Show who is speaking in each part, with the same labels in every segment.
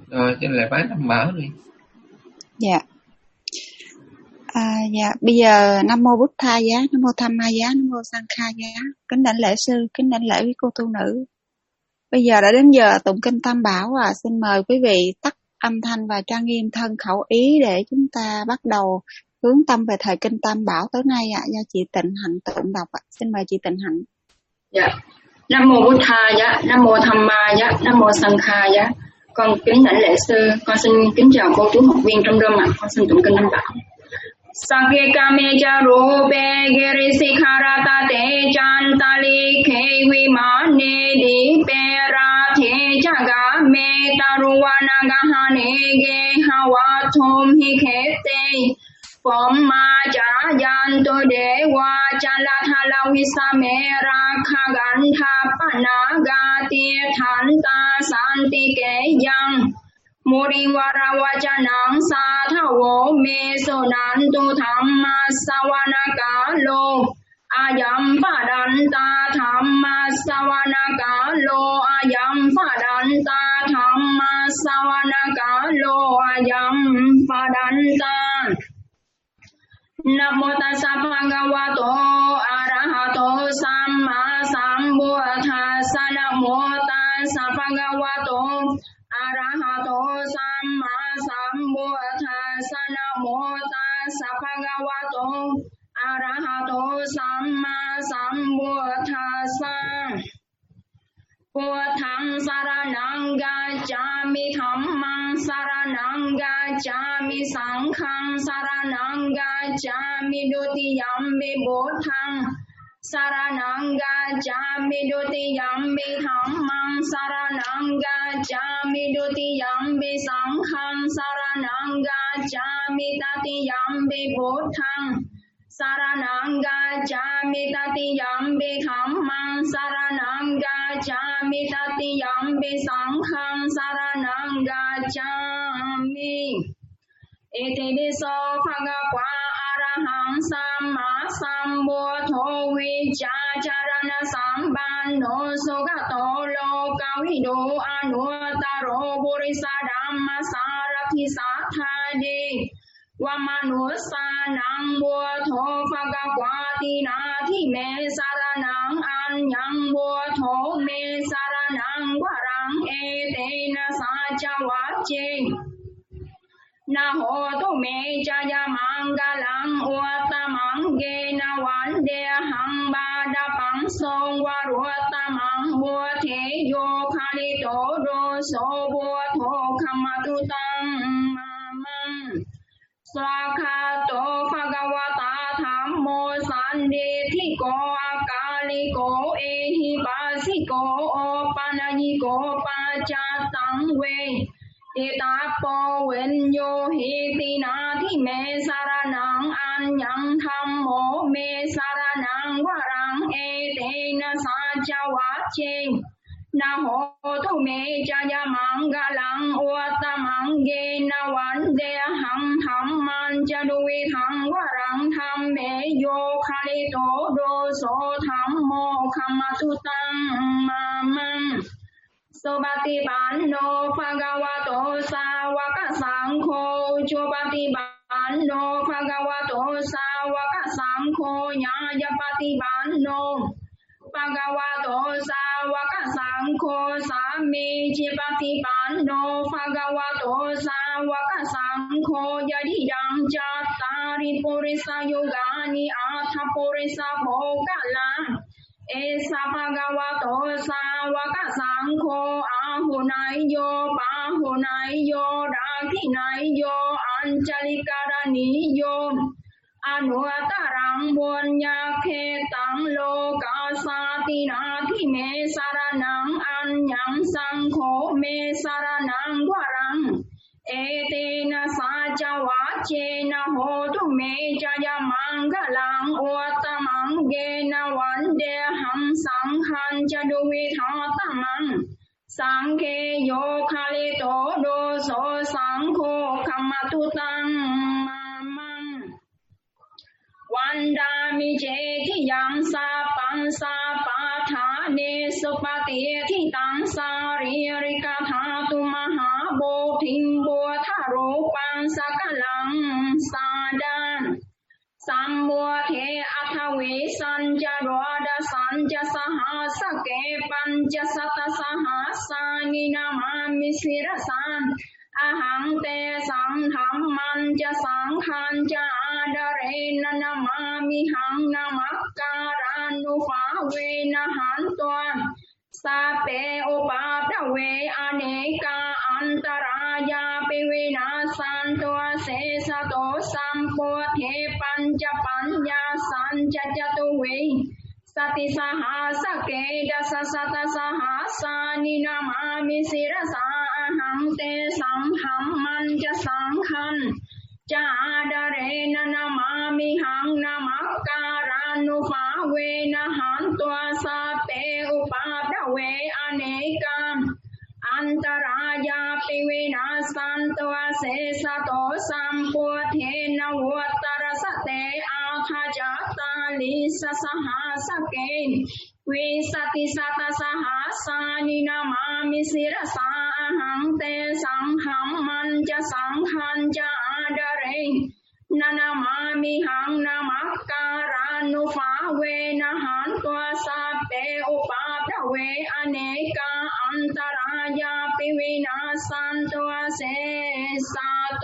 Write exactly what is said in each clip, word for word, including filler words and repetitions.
Speaker 1: Rồi cho lại bái Tam Bảo đi.
Speaker 2: Dạ. À, dạ, bây giờ Nam Mô Bụt Tha Giá, Nam Mô Tham Ma Giá, Nam Mô Sang Kha Giá. Kính đảnh lễ sư, kính đảnh lễ quý cô tu nữ. Bây giờ đã đến giờ tụng kinh Tam Bảo và xin mời quý vị tắt âm thanh và trang nghiêm thân khẩu ý để chúng ta bắt đầu hướng tâm về thời kinh Tam Bảo tối nay ạ. À, do chị Tịnh Hạnh tụng đọc ạ. À. Xin mời chị Tịnh Hạnh.
Speaker 3: Dạ. Nam Mô Bụt Tha Giá, Nam Mô Tham Ma Giá, Nam Mô Sang Kha Giá. Con kính đảnh lễ sư, con xin kính chào cô chú học viên trong rơm ạ. Con xin tụng kinh Tam Bảo. Sake kame cha rupe giri sikharata te chantali khe vimane di pera the chaga me taruwana gahane ge hawa thom hi khete phom ma cha yan to de wa chala thala visame rakha gantha panaga ti than ta santi ke yang Mori wara wajanang sathawo me sonantu thamma sawanakalo ayam padanta thamma sawanakalo ayam padanta thamma sawanakalo ayam padanta Namo tassa bhagavato arahato samma sambuddhassa Namo tassa bhagavato arahato samma sambuddhassa Namo tassa bhagavato arahato samma sambuddhassa Buddhang saranang gacchami dhammang saranang gacchami sanghang saranang gacchami dutiyampi buddhang saranang gacchami dutiyampi dhammang saranang gacchami dutiyampi sanghang saranang gacchami tatiyampi buddhang saranang gacchami tatiyampi dhammang saranang gacchami tatiyampi sanghang saranang gacchami Iti viso bhagava arahang samma sambuddho vicacharana sambanno sugato lokavido anuttaro purisa dhamma sarathi sathadi Vamanusanang buddho bhagavati nathi me saranang anyang buddho me saranang varang etena sacha vache Na hotu me jaya mangalang uttamang gena vandehang badapang song varuttamang buddhe yo khalito doso buddho kamatutang mamang Swakato bhagavata dhammo sandithiko akaliko ehipasiko opanayiko pachatang ve Titapo wenyo hiti nathi me saranang anyang dhammo me saranang varang etena sacha vache Na hotu me jaya mangalang uttamang gena vandehang dhamman jaduvithang varang dhamme yo khalito doso dhammo kamatutang mamang Sobati banno bhagavato sawaka sankho Chobati banno bhagavato sawaka sankho Nyayapati banno bhagavato sawaka sankho Sami chipati banno bhagavato sawaka sankho Yadidam chattari purisa yogani atha purisa bhogala Esa bhagavato sawaka sankho Ahunaiyo bahunaiyo Rakhinaiyo Anchalikaraniyo Anutarang bunyakhetang lokasati nathi me saranang anyang sankho me saranang varang Etena sacha vachena hotu me jaya mangalang uttamang gena vandehang sanghan jaduvithatamang Sanghe yo khalito doso sangho kamatutang mamang Vandami jeti yang sapang sapathane supati thitang saririka thatu mahabodhi หิมบัวทารูปังสักลังสาดานสัมบัวเทอัทวิสัญจรวดสัญจสหัสเกปัญจสัตสหัสานินามามิสิรสันอหังเตสังธรรมันจะสังขันจะอาดาเรนนามามิหังนามักการานุภาเวนะหันตัวสาเปอุปาปะเวอเนกาอันตรายาปิวินาสันตัวเสสโตสัมปุเทปัญจปัญญาสัญจจตุเวสติสหัสเกดัสสตสหัสานินามามิสิรสาอหังเตสังหัมมันจะสังขันจาดาเรนนามามิหังนามักการานุภาเวนะหันตัวสาเปอุปาปะเวอเนกามอันตรายาปิวินาสันตัวเสสโตสัมปุเทนวัตรสเตอาคาจตาลิสสหัสเกวิสติสัตสหัสานินามามิสิรสาอหังเตสังหัมมันจะสังขันจะอาดาเรนานามามิหังนามักการานุภาเวนะหันตัวสาเปอุปาปะเวอเนกาอันตรายาปิวินาสันตัวเสสาโต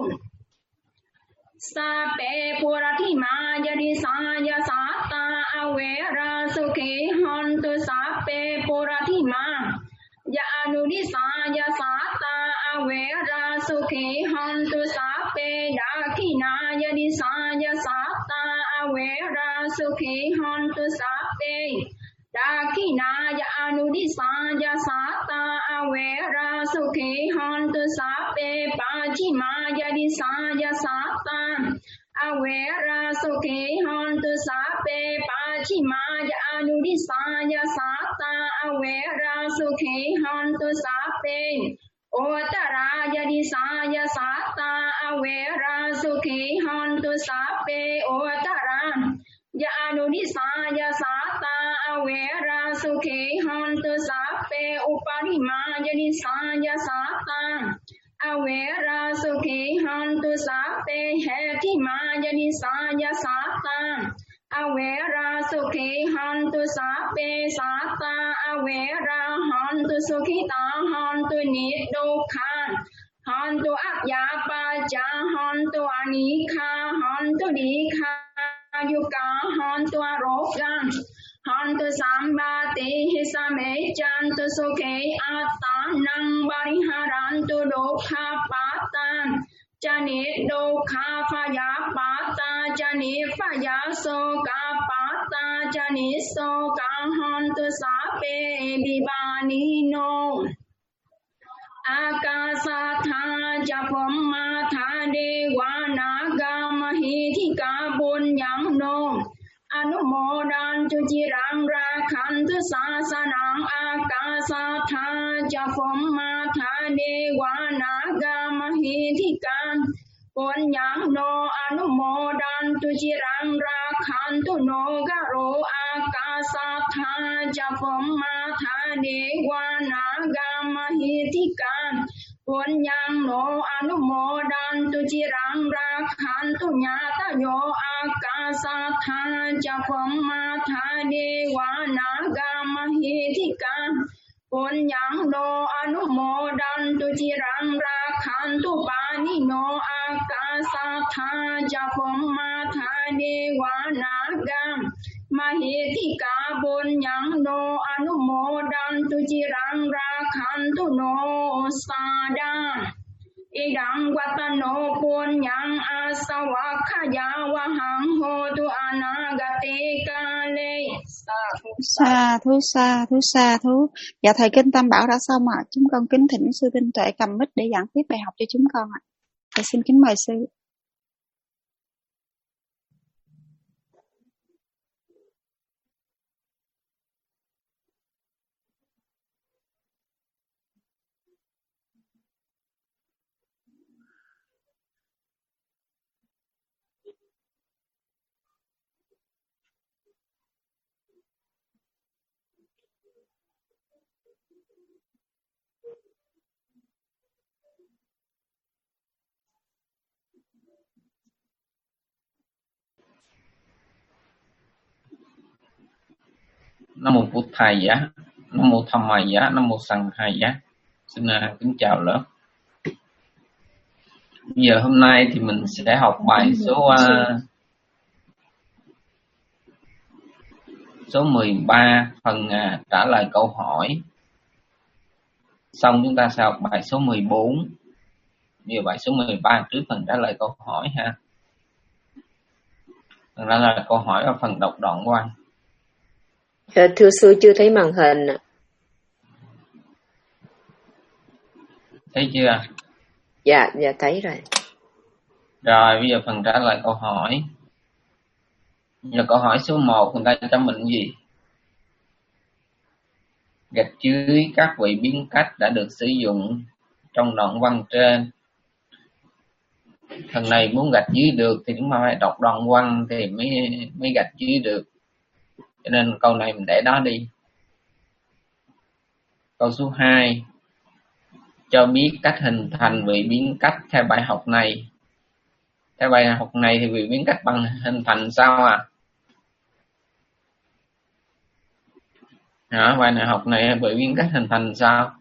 Speaker 3: สาเปปุรธิมายดิสายาสัตตาอเวราสุขีหันตุสาเปปุรธิมายาอนุนิสายาสัตตาอเวราสุขีหันตุสาเปดาคินายดิสายาสัตตาอเวราสุขีหันตุสาเปดาคินายาอนุนิสายาสัตตาอเวราสุขีหันตุสาเปปาจิมายดิสายาสัตตาอเวราสุขีหันตุสาเปปาจิมายาอนุนิสายาสัตตาอเวราสุขีหันตุสาเปโอตรายดิสายาสัตตาอเวราสุขีหันตุสาเปโอตรายาอนุนิสายาสัตตาอเวราสุขีหันตุสาเปอุปาริมายดิสายาสัตตาอเวราสุขีหันตุสาเปเหติมายดิสายาสัตตาอเวราสุขีหันตุสาเปสัตตาอเวราหันตุสุขิตาหันตุนิโดคาหันตุอัปยาปาจาหันตุอนิคาหันตุดีคายุกาหันตุอโรกังหันตุสัมบาติหิสเมจันตุสุเขอัตตานังบริหารันตุโดคาปาตันจานิโดคาฟายาปาตาจานิฟายาโสกาปาตาจานิโสกาหันตุสาเปบิบานิโนอากาสาธาจะพมมาธาเดวานากามหิธิกาบุญยังโนอนุโมดันจุจิรังราคันตุศาสนังอากาสาธาจะพมมาธาเดวานากามหิธิกาบุญยังโนอนุโมดันตุจิรังราคันตุโนกะโรอากาสาธาจะพมมาธาเดวานากามหิธิกาปุญญังโนอนุโมดันตุจิรังราคันตุญาตโยอากาสาธาจะพมมาธาเดวานากามหิธิกาปุญญังโนอนุโมดันตุจิรังราคันตุปานิโนอากาสาธาจะพมมาธาเดวานากามหิธิกาปุญญังโนอนุโมดันตุจิรังราคันตุโนสาดาอิดังวัตโนปุญญังอาสวะขยาวหังโหตุอนาคติกาเลสาธุ
Speaker 2: Sa thú sa thú sa thú. Dạ thầy Kinh Tam Bảo đã xong ạ. Chúng con kính thỉnh sư Tinh Tuệ cầm mic để giảng tiếp bài học cho chúng con ạ. Thầy xin kính mời sư.
Speaker 1: Nam mô Bụt Thầy giá, Nam mô Tham Mày giá, Nam mô Sằng Khai giá. Xin uh, kính chào lớp. Bây giờ hôm nay thì mình sẽ học bài số uh, số mười ba, phần uh, trả lời câu hỏi. Xong chúng ta sẽ học bài số mười bốn. Bây giờ bài số mười ba trước phần trả lời câu hỏi ha. Phần trả lời câu hỏi ở phần đọc đoạn văn.
Speaker 4: Thưa sư chưa thấy màn hình.
Speaker 1: Thấy chưa?
Speaker 4: Dạ, dạ thấy rồi.
Speaker 1: Rồi bây giờ phần trả lời câu hỏi. Giờ câu hỏi số một người ta cho mình gì? Gạch dưới các vị biến cách đã được sử dụng trong đoạn văn trên. Thằng này muốn gạch dưới được thì chúng ta phải đọc đoạn văn thì mới mới gạch dưới được. Cho nên câu này mình để đó đi. Câu số hai. Cho biết cách hình thành vị biến cách theo bài học này. Theo bài học này thì vị biến cách bằng hình thành sao à? Hả? Bài này học này vị biến cách hình thành sao?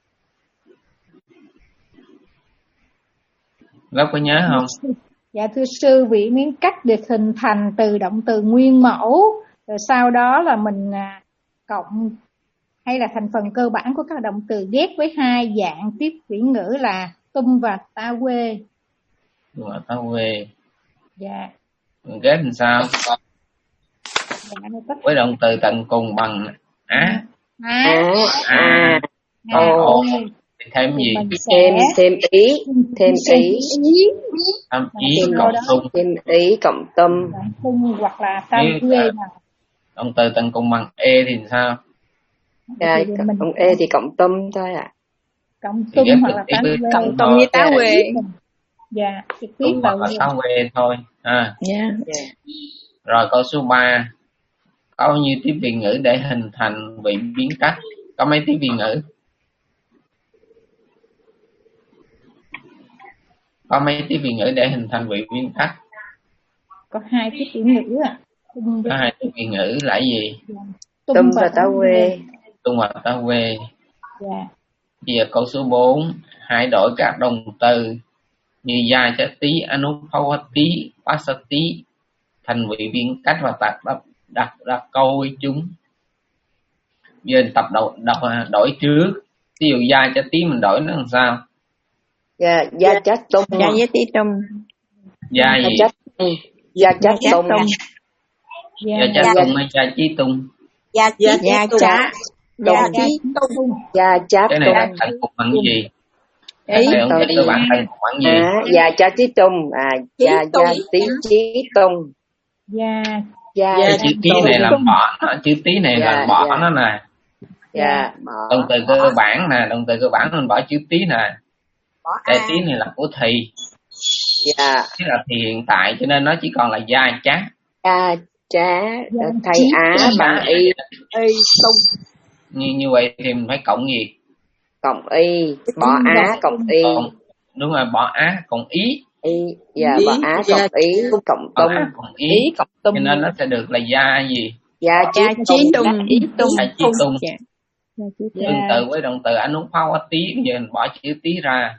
Speaker 1: Lớp có nhớ không?
Speaker 5: Dạ thưa sư, vị biến cách được hình thành từ động từ nguyên mẫu, rồi sau đó là mình cộng hay là thành phần cơ bản của các động từ ghép với hai dạng tiếp chuyển ngữ là tum và ta quê.
Speaker 1: Tum và ta quê.
Speaker 5: Dạ.
Speaker 1: Mình ghép làm sao?
Speaker 5: Dạ, tất...
Speaker 1: với động từ tận cùng bằng á.
Speaker 5: Á.
Speaker 1: À. Còn thì thêm gì?
Speaker 4: Thêm thêm ý, thêm ý.
Speaker 1: Thêm ý cộng tung.
Speaker 4: Thêm ý cộng tâm.
Speaker 5: Tung hoặc là ta quê.
Speaker 1: Động từ tận cùng bằng e thì sao?
Speaker 4: Dạ, cộng e thì cộng tâm thôi ạ. À.
Speaker 5: Cộng tum hoặc là ta quê.
Speaker 2: Cộng tum với tá quê.
Speaker 5: Dạ, trực tiếp
Speaker 1: tum hoặc là tá quê thôi. À.
Speaker 2: Yeah.
Speaker 4: Yeah.
Speaker 1: Rồi câu số ba. Có bao nhiêu tiếp vị ngữ để hình thành vị biến cách? Có mấy tiếp vị ngữ? Có mấy tiếp vị ngữ để hình thành vị biến cách?
Speaker 5: Có hai tiếp vị ngữ ạ. À.
Speaker 1: Có hai tiếp vị ngữ là gì?
Speaker 4: Tum, tum và tá quê.
Speaker 1: Tum và tá quê.
Speaker 5: Dạ.
Speaker 1: Bây giờ câu số bốn. Hãy đổi các động từ như yajati, anupawati, pasati thành vị biến cách và đặt đặt đặt, đặt câu với chúng. Giờ tập đọc, đọc đổi trước. Ví dụ yajati mình đổi nó làm sao?
Speaker 4: Dạ, ya chát tum.
Speaker 2: Yajati tum.
Speaker 1: Ya gì?
Speaker 4: Ya chát tum.
Speaker 1: Ya chát tum hay ya chí tung?
Speaker 2: Ya chát. Ya chát. Ya tung.
Speaker 4: Ya chát
Speaker 1: cái này là tận cùng bằng gì? Ý cơ bản tận cùng bằng gì?
Speaker 4: À, ya chát chí tum. À, ya ya tí chí tung.
Speaker 5: Ya
Speaker 4: ya
Speaker 1: chữ tí này làm bỏ nó, chữ tí này là bỏ nó nè.
Speaker 4: Dạ.
Speaker 1: Động từ cơ bản nè, động từ cơ bản mình bỏ chữ tí nè. Đây tí này là của thì.
Speaker 4: Dạ.
Speaker 1: Chứ là thì hiện tại cho nên nó chỉ còn là ya chát.
Speaker 4: Ya chát thay á bằng y y tung.
Speaker 1: Như như vậy thì mình phải cộng gì?
Speaker 4: Cộng y, bỏ á cộng y.
Speaker 1: Cộng, đúng rồi, bỏ á cộng ý.
Speaker 4: Y, dạ bỏ á cộng ý, cộng tung.
Speaker 1: Cộng ý, ý cộng tung. Cho nên nó sẽ được là ya gì?
Speaker 4: Ya chí tung.
Speaker 2: Ý tung.
Speaker 1: Ya chí tung. Tương tự với động từ anupawati, giờ mình bỏ chữ tí ra.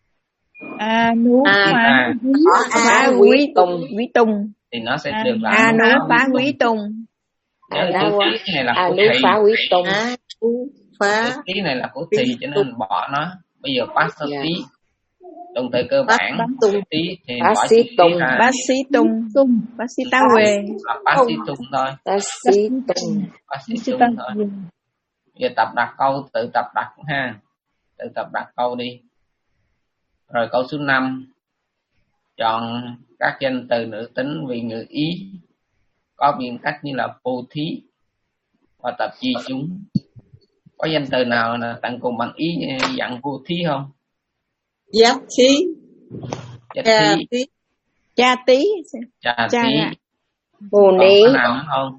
Speaker 2: Phá quý tung. Quý tung.
Speaker 1: Thì nó sẽ được là
Speaker 2: Anu phá quý tung.
Speaker 1: Nhớ chữ tí này là của
Speaker 4: thì.
Speaker 1: phá quý
Speaker 4: tung.
Speaker 1: Phá. Chữ tí này là của thì cho nên mình bỏ nó. Bây giờ pasati. Động từ cơ bản tí thì bỏ chữ tí ra.
Speaker 2: Bác sĩ tung. Bác sĩ tá quê.
Speaker 1: Là bác sĩ tung thôi.
Speaker 4: Bác sĩ tung.
Speaker 1: Bác sĩ tung thôi. Giờ tập đặt câu, tự tập đặt ha. Tự tập đặt câu đi. Rồi câu số năm. Chọn các danh từ nữ tính vị ngữ ý có biên cách như là vô thí và tập chi chúng. Có danh từ nào là tận cùng bằng ý dạng vô thí không?
Speaker 6: Giác thí.
Speaker 1: Giác thí.
Speaker 2: Cha tí.
Speaker 1: Cha tí.
Speaker 4: Mù ní.
Speaker 1: Có nào nữa không?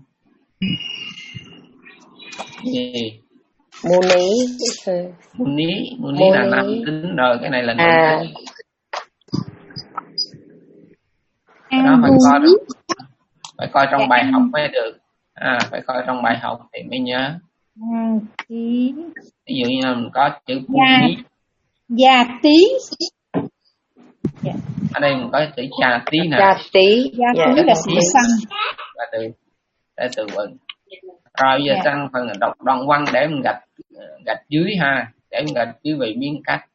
Speaker 1: Gì?
Speaker 4: Mù ní.
Speaker 1: Mù ní. Mù ní là nam tính rồi. Cái này là nữ tính. Cái đó phải coi phải coi trong bài học mới được. À, phải coi trong bài học thì mới nhớ.
Speaker 5: Tí.
Speaker 1: Ví dụ như là mình có chữ pu mí.
Speaker 5: Già tí.
Speaker 1: Ở đây mình có chữ trà tí nè.
Speaker 4: Trà tí.
Speaker 5: Già tí là sự xăng.
Speaker 1: Là từ là từ vựng. Rồi giờ
Speaker 5: Dạ.
Speaker 1: sang phần đọc đoạn văn để mình gạch gạch dưới ha, để mình gạch dưới vị biến cách.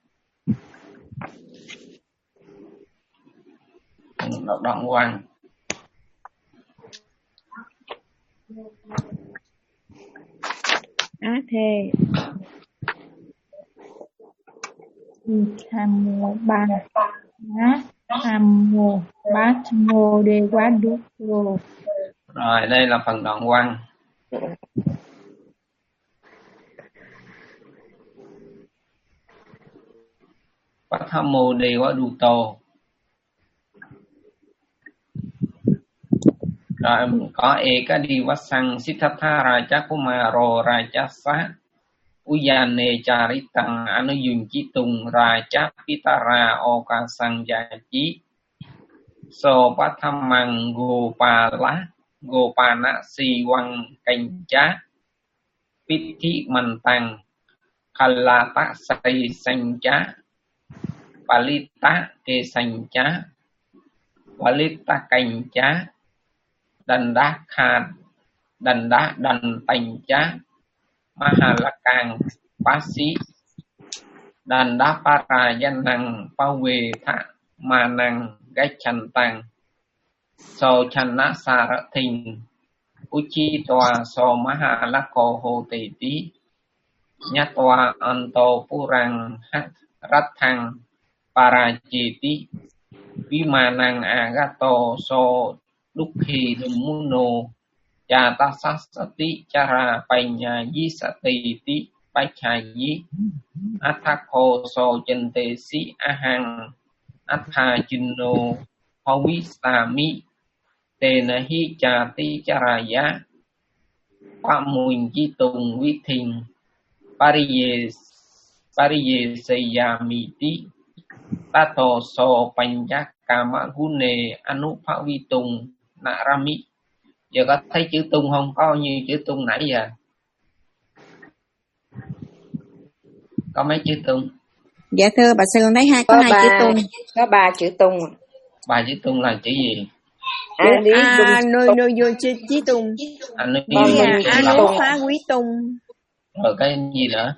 Speaker 1: Đọc đoạn văn.
Speaker 2: Á thê.
Speaker 5: Tham mô ban. Á tham mô bát mô đề quá đúc rô.
Speaker 1: Rồi đây là phần đoạn văn. Bát tham mô đề quá đu tô. Rồi mình có eka đi vát sang Siddhartha Raja Kumaro Raja Sa Uyane Charitang Anuyun Chitung Raja Pitara Oka Sang Jachi So Pathamang Gopala Gopana Siwang Kancha Pithi Mantang Khalata Sai Sancha Palita Ke Sancha Palita Kancha Đành đá khát, đành đá đành tành chá, Mahalakang Pasi, đành đá para danh năng, bao về thạ, mà năng gai chân tăng, so chân ná xa rạ thình, Uchi tòa so Mahalako hồ tề tí, Nhát tòa anto purang hát rát thăng, para chì tí, Vi mà năng agato so Dukhi Dumuno Jata Sasati Chara Panya Yisati Ti Pachayi Athako So Chente Si Ahang Atha Jinno Hawisami Tenahi Chati Charaya Pamuin Jitung Viting Pariye Pariye Seyamiti Tato So Panjakama Gune Anupavitung Narami. Giờ có thấy chữ tung không? Có như chữ tung nãy giờ? Có mấy chữ tung?
Speaker 2: Dạ thưa bà sư con thấy hai có, có hai
Speaker 4: ba,
Speaker 2: chữ tung.
Speaker 4: Có ba chữ tung.
Speaker 1: Ba chữ tung là chữ gì?
Speaker 2: À, à nơi nơi vô chữ chí tung.
Speaker 1: À, nơi
Speaker 2: à, nú phá quý tung.
Speaker 1: Rồi cái gì nữa?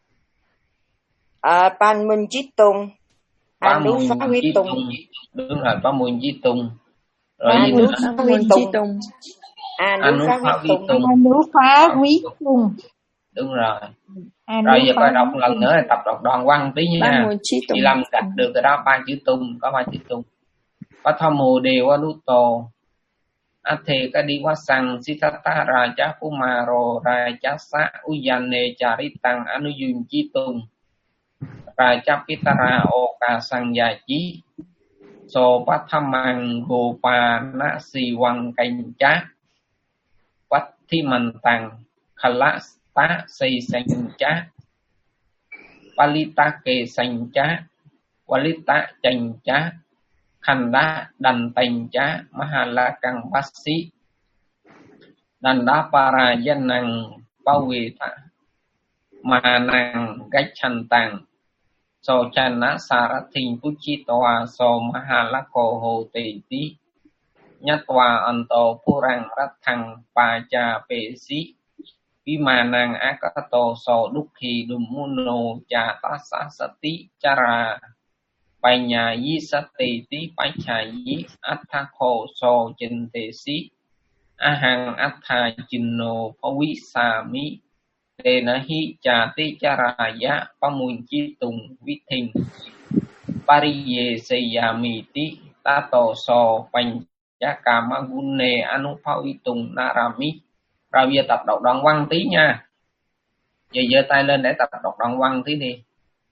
Speaker 4: À, pan minh chí tung.
Speaker 1: Ba mùi chí tung. Đúng rồi, ba mùi chí tung. Rồi
Speaker 4: à,
Speaker 1: gì
Speaker 4: nữa?
Speaker 2: À, nú phá quý tung.
Speaker 4: À, nú phá quý tung.
Speaker 5: À, nú phá quý tung.
Speaker 1: Đúng rồi.
Speaker 5: À,
Speaker 1: rồi giờ coi đọc lần nữa, tập đọc đoạn văn tí nha. Chị Lâm gạch được rồi đó, ba chữ tung, có ba chữ tung. Pathamu Dewa Duto Athe đi quá sang Siddhartha Raja Kumaro Raja Sa Uyane Charitang Anuyun Chitung Raja Pitara Oka Sang Jachi So Pathamang Gopana Siwang Kancha Pathi Mantang Khalasta Say Sancha Palita Ke Sancha Walita Chancha Khanda đành tành chá Mahalakang Basi đành đá para danh năng bao vi thả mà năng gách hành tàng so chana sarathinh puchitoa so Mahalako hồ tỳ tí nhất tòa anto purang rát thăng pa cha pe si vi mà năng akato so dukhi dumuno cha tasa sati chara Panya Yisati Ti Pachayi Athako So Chente Si Ahang Atha Jinno Pawisami Tenahi Chati Charaya Pamun Chitung Viting Pariye Seyamiti Tato So Panjakama Gune Anupavitung Narami. Rồi giờ tập đọc đoạn văn tí nha. Giờ giơ tay lên để tập đọc đoạn văn tí đi.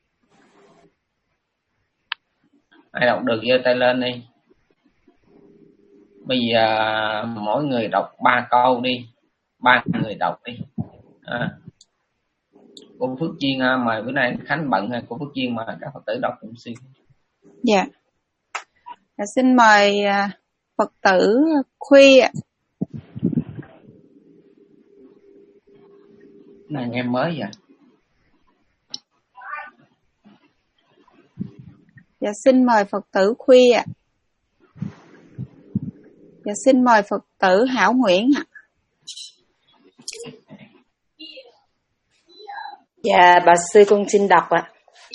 Speaker 1: Ai đọc được giơ tay lên đi. Bây giờ mỗi người đọc ba câu đi. Ba người đọc đi. À. Cô Phước Duyên mời, bữa nay Khánh bận hay cô Phước Duyên mời các Phật tử đọc cùng xin.
Speaker 2: Dạ. Xin mời Phật tử Khuy ạ.
Speaker 1: Này nghe mới vậy.
Speaker 2: Dạ xin mời Phật tử Khuy ạ. Dạ xin mời Phật tử Hảo Nguyễn ạ.
Speaker 4: Dạ bà sư con xin đọc ạ.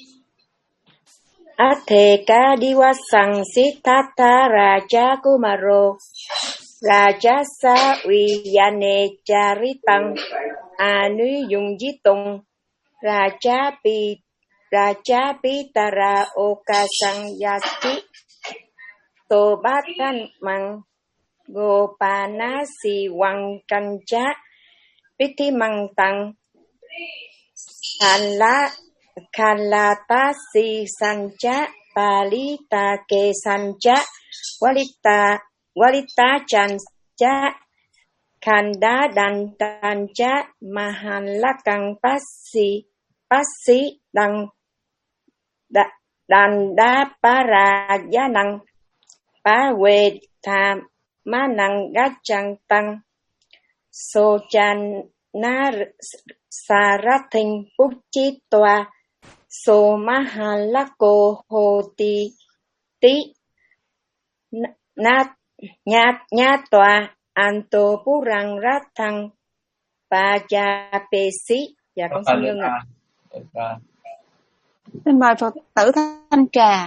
Speaker 4: Atheka diwasang siddhartha raja kumaro rajasa viyane charitang anuyunjitung raja pi raja pitara okasang yati tobatan mang gopanasi wang kancha piti mang tang Kala Kalata si sancha palita ke sancha walita walita chancha kanda dan tancha mahalakang pasi pasi dan da, dan da para yanang pawe tha manang gachang tang so chan na Sarathing Puchitwa So Mahalako Hoti Ti Nat Nhát Nhát Tòa Anto Purang Rathang Pajapesi. Dạ con xin ngưng ạ.
Speaker 2: Xin mời Phật tử Thanh Trà.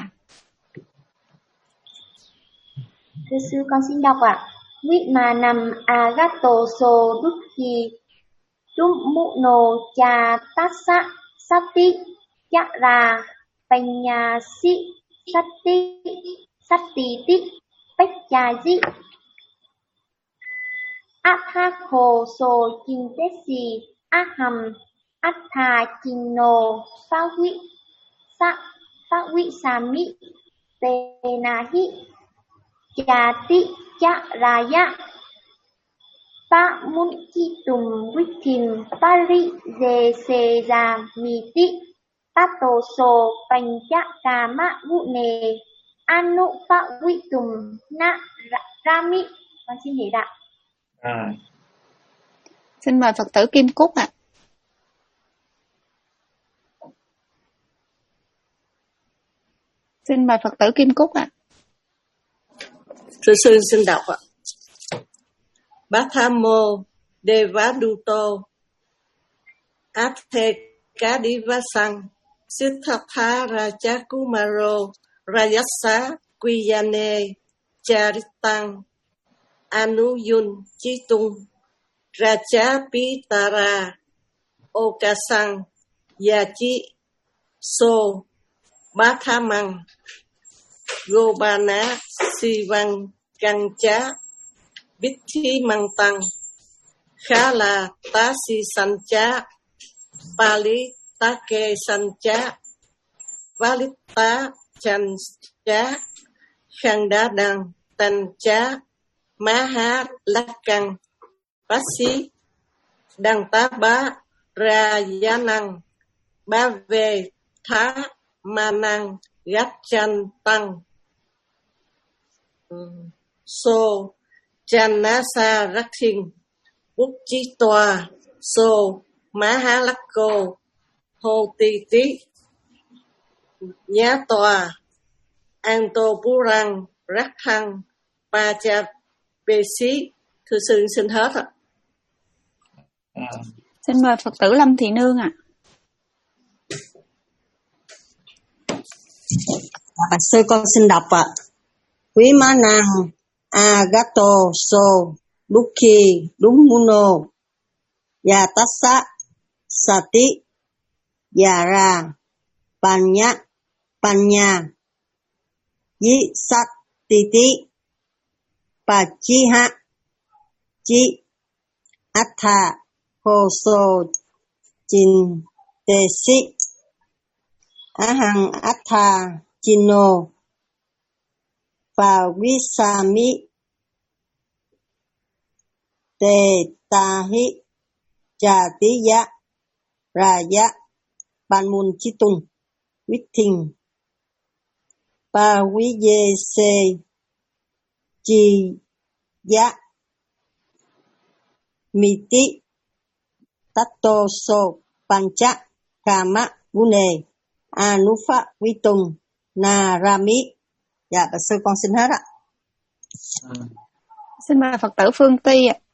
Speaker 7: Thưa sư con xin đọc ạ. Vipmanam Agato So Dukhi Dummuno cha tassa sati yara panyasi sati satiti pacchaji athakho so chintesi aham atha chinno sawi sa sawi sami tenahi chati charaya Pa munkitum witim pari ze se ra miti tato so pancha kama mune anu pa witum na rami. Con xin hiểu ạ.
Speaker 1: À.
Speaker 2: Xin mời Phật tử Kim Cúc ạ. Xin mời Phật tử Kim Cúc ạ.
Speaker 6: Sư sư xin đọc ạ. Bhattamo Devaduto Atheka Divasang Siddhartha Rajakumaro Rajasa Quyane Charitang Anuyun Chitung Rajapitara Okasang Yachi So Bhattamang Gobana Sivang Kancha Bithi Mang Tăng Khala Tasi Sancha Pali Take Sancha Valita Chancha Khanda Đăng Tancha Maha Lakang Pasi Đăng Tá Bá Rayanang Ba Về Thá Manang Gát Chan Tăng So Janasa Rakhing Bukchitwa So Mahalakko Hồ Tì Tí Nhá Tòa Anto Purang Rakhang Pajapesi. Thưa sư xin hết ạ.
Speaker 2: À. Xin mời Phật tử Lâm Thị Nương ạ.
Speaker 8: À, sư con xin đọc ạ. Quý má nàng Agato so Dukhi Dummuno Yatassa Sati Yara Panya Panya Yi Sat Titi Pachiha Chi Atha Hoso Chin Tesi Ahang Atha Chino Pavisami Te Tahi Chatiya Raya Banmun Chitung Witting Pavise chi giá mi tí tato so pancha kama gune anufa vitung narami. Dạ bà sư con xin hết ạ.
Speaker 1: Ừ.
Speaker 2: Xin mời Phật tử Phương Ti ạ.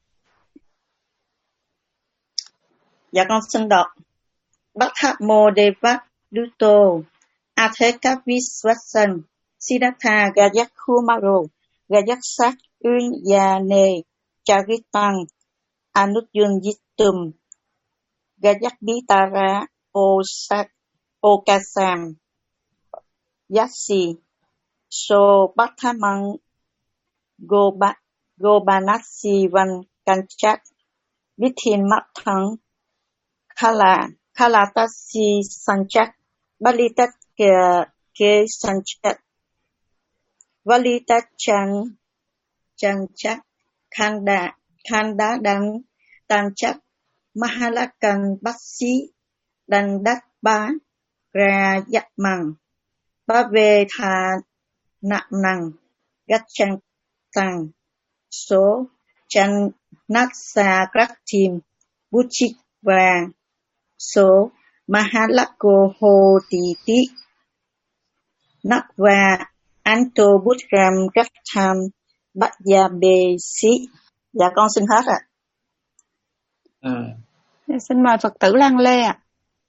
Speaker 9: Dạ con xin đọc. Bát Tháp Mô Đề Vát Duto Athekaviswasan Siddhartha Gajakkumaro Gajaksak Unyane Charitang Anutyunjitum Gajakbitara Osak Okasam Yasi So Bhattamang Goba Gobanasi Van Kanchak Vithin Mathang Kala Kalatasi Sanchak Balitat Ke Ke Sanchak Valitat Chan Chanchak Khanda Khanda Dan Tanchak Mahalakan Basi Dan Dat Ba Ra Yak Mang Ba Về Thà Nặng Năng Gắt Chang Tăng Số Chan Nát Sa Krak Thim Buchik Và Số Mahalako Hồ Tì Tí Nắc Và Anto Butram Gắt Tham Bát Gia Bê Sĩ. Dạ con xin hết ạ.
Speaker 1: Ừ.
Speaker 2: Xin mời Phật tử Lan Lê ạ.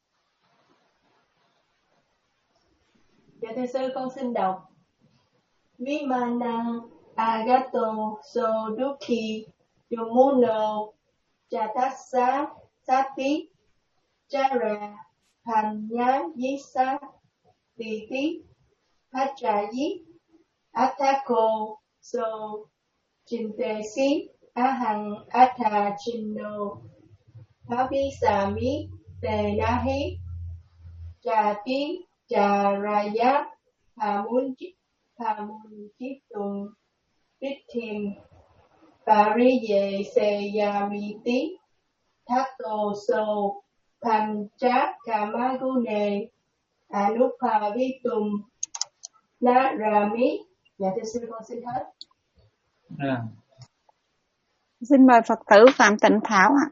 Speaker 10: Dạ thưa sư con xin đọc. Vimanang agato so dukhi yumuno chatassa sati chara panya yisa titi pachayi atako so chintesi ahang atha chinno bhavisami te nahi chati charaya pamunji pamunjitum vithim pariye seyamiti Tato so pancha kamagune anupavitum narami. Dạ thưa sư con xin hết.
Speaker 1: À.
Speaker 2: Xin mời Phật tử Phạm Tịnh Thảo ạ.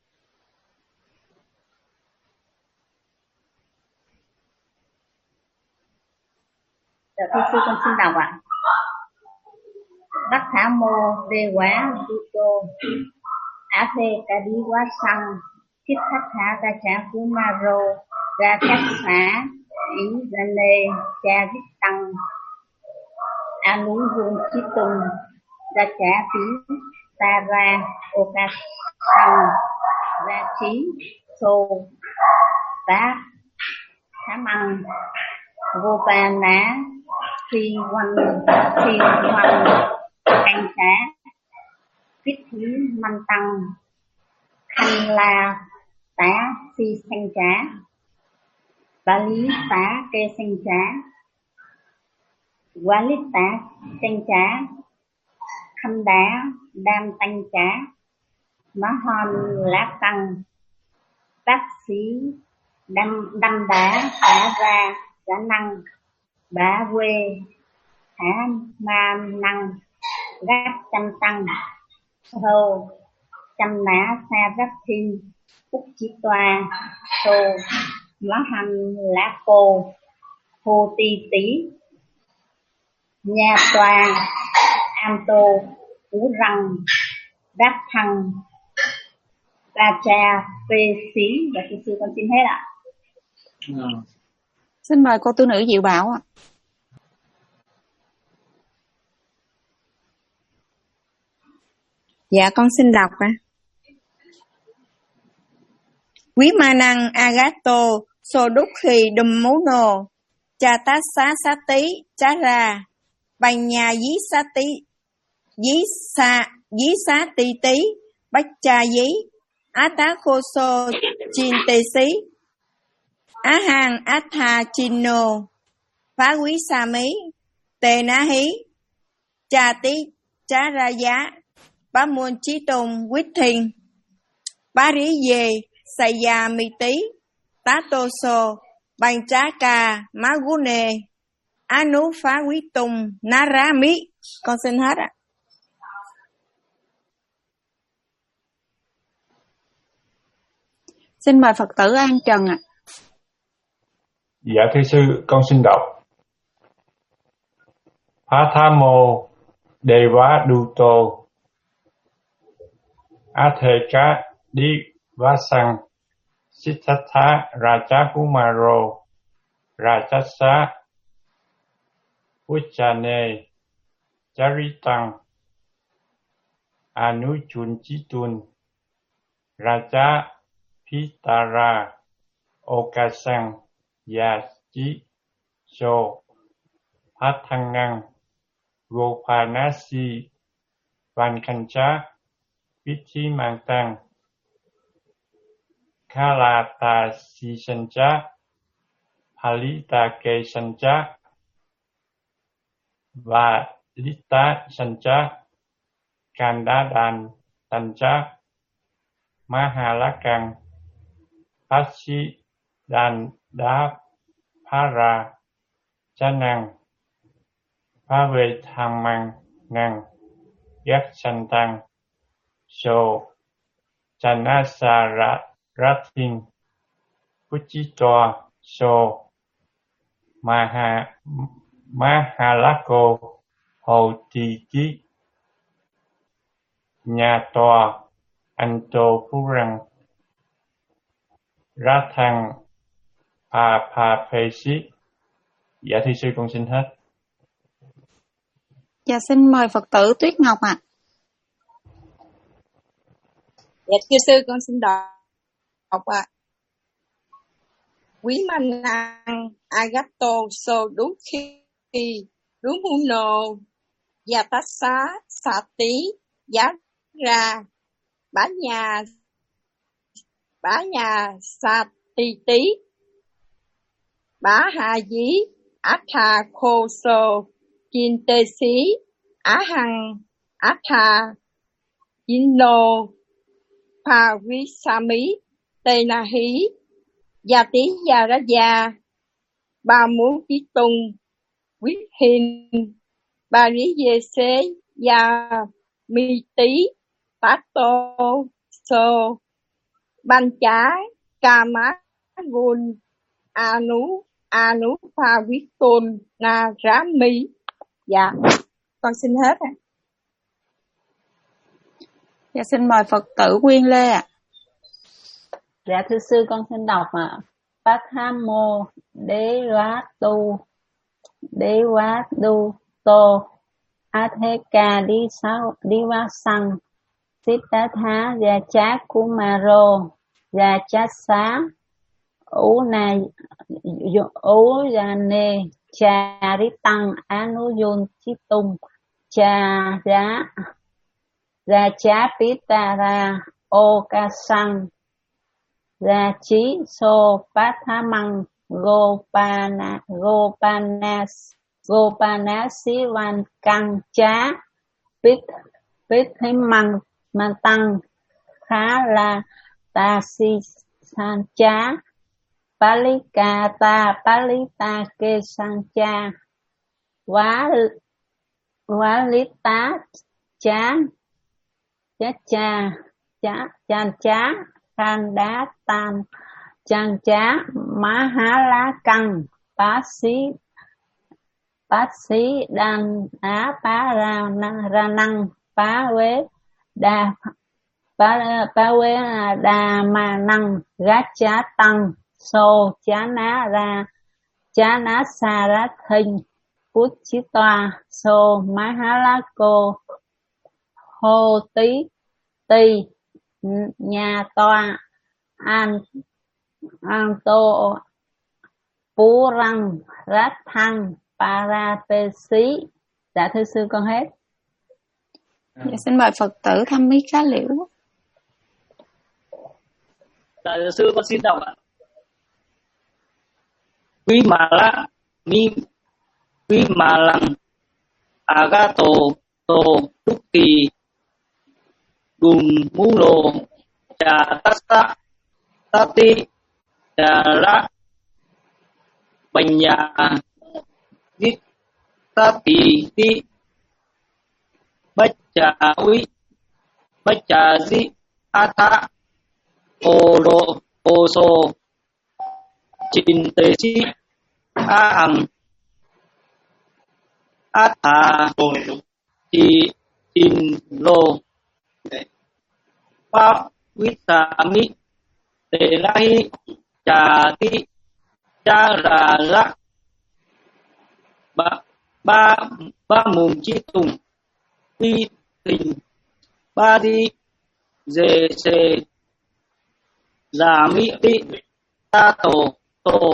Speaker 11: Dạ thưa sư con xin đọc ạ. Bát Thả Mô Đề Quả Duto Á Thê Ca Đi Quá Sang Kích Thách Thả Ca Trả Phú Ma Rô Ra Cách Phá Ý Ra Lê Cha Vít Tăng A Núi Vương Chí Tùng Ra Trả Phí Ta Ra Ô Ca Sang Ra Chí Sô Tá Thá Măng Vô Ba Ná Thi Hoành Thi Hoành Anh Xá Kích Thí Manh Tăng Khanh La Tá Si Xanh Trá Bá Lý Tá Kê Xanh Trá Quá Lít Tá Xanh Trá Khanh Đá Đam Tanh Trá Má Hòn Lá Tăng Tác Xí Đâm Đâm Đá Đá Ra Đá Năng Bá Quê Thả Ma Năng Gác Chăm Tăng Hô Chăm Ná Sa Rắc Thiên Úc Chí Toa Sô Má Hành Lá Cô Hồ Tì Tí Nha Toa Am Tô Ú Răng Đáp Thăng Ba Cha Phê Xí. Và sư sư con xin hết ạ.
Speaker 1: Ừ.
Speaker 2: Xin mời cô tu nữ Diệu Bảo ạ.
Speaker 12: Dạ con xin đọc ạ. Quý ma năng agato so dukhi dummuno chatassa sati chara banya dí sa tí dí sa dí sa tí tí bách cha dí ata khoso chin tê xí á hàng atha chino phá quý sa mí tê ná hí cha tí cha ra giá bá muôn chí tùng quyết thình bá rí về sài già mì tí tá tô sô bành trá cà má gu nề á nú phá quý tùng ná rá mí. Con xin hết ạ.
Speaker 2: Xin mời Phật tử An Trần ạ. À.
Speaker 13: Dạ thưa sư, con xin đọc. Pathamo Deva Duto Atheka Divasang Siddhartha Raja Kumaro Rajasa Uchane Charitang Anuchunchitun Raja Pitara Okasang Yachi So Athangang Gopanasi Vankancha Vichimantang Kalata Sisancha Halita Kesancha và Lita Sancha Kandadan Sancha Mahalakan Pashi Dan Da Para Chanang Pave Thamang Nang Yak Santang So Chanasara Ratin Puchitoa So Maha Mahalako Hồ Tỳ Chí Nhà Tòa Anto Purang Ra Thằng Pa Pa Phê Sĩ. Dạ thưa sư con xin hết.
Speaker 2: Dạ xin mời Phật tử Tuyết Ngọc ạ. À.
Speaker 12: Dạ thưa sư con xin đọc đọc ạ. À. Quý Manang Agato So Đúng Khi Đúng Muno Yatasa Sati Giá Ra Bá Nhà Bá Nhà Sa Tì Tí Bá Hà Dí Atha Khô Sô Chin Tê Xí Á Hằng Atha Yino Pa Vi Sa Mí Tê Na Hí Gia Tí Gia Ra Gia Ba Mú Chí Tung Quyết Hình Ba Rí Dê Xế Gia Mi Tí Tát Tô Sô Ban Chá Ca Má Gun Anu Anu Pha Quyết Tôn Na Rá Mi. Dạ con xin hết ạ.
Speaker 2: Dạ xin mời Phật tử Quyên Lê ạ. À.
Speaker 14: Dạ thưa sư con xin đọc ạ. Pathamo Devatu Devatu To Atheka Đi Sao Đi Va Sang Siddhartha Raja Kumaro Rajasa Una Uyane Charitang Anuyun Chitung Chara Raja Pitara Okasang Rachi So Pathamang Gopana Gopanas Gopanasivan Căng Chá Pít Pít Thế Măng Man Tăng Khá La Ta Si San Chá Palikata Palita Kê Sang Cha Vá Vá Lita Chá Chá Cha Chá Chan Chá Khan Đá Tam Chan Chá Má Há Lá Căng Bá Xí Bá Xí Đan Á Bá Ra Ra Năng Bá Quế Đa Bá Bá Quế Đa Ma Năng Gá Chá Tăng So Chá Ná Ra Chá Ná Sa Rá Thinh Bút Chí Toa So Má Há Lá Cô Hô Tí Tì Nhà Toa An An Tô Pú Răng Rát Thăng Parapesi. Dạ thưa sư con hết.
Speaker 2: Dạ xin mời Phật tử Thăm Mí Cá Liễu.
Speaker 15: Dạ thưa sư con xin đọc ạ. Quý mà la mi quý mà lăng agato to tukti gum mulo cha tassa tati cha ra banya vít tati ti baca wi baca zi atha oro ô sô trình tế sĩ a hằng át hà thì in lô pa vít sa mi tê lai trà ti cha ra la ba ba ba mùng chi tùng quy tình ba đi dê xê giả mỹ ti ta tổ tổ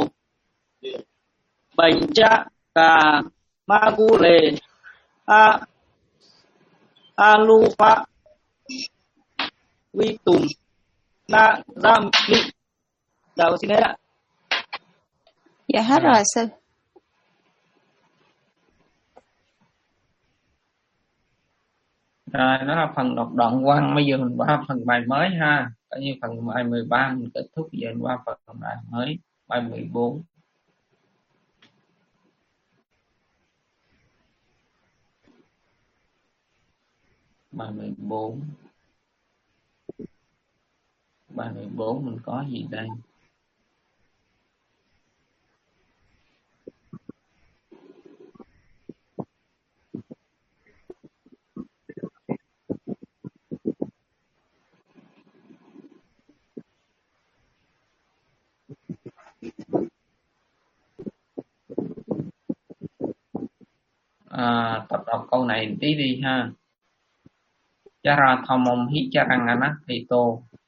Speaker 15: bành cha cà ma gu lê a a lu pha quy tùng na ra mỹ. Dạ xin hết ạ.
Speaker 2: Dạ hết rồi sư.
Speaker 1: Rồi, đó là phần đọc đoạn văn. Bây giờ mình qua phần bài mới ha. Coi như phần bài mười ba mình kết thúc, giờ mình qua phần bài mới, bài mười bốn. Bài mười bốn. Bài mười bốn mình có gì đây? À, tập đọc câu này tí đi ha. Chara thomom hi charang anatito.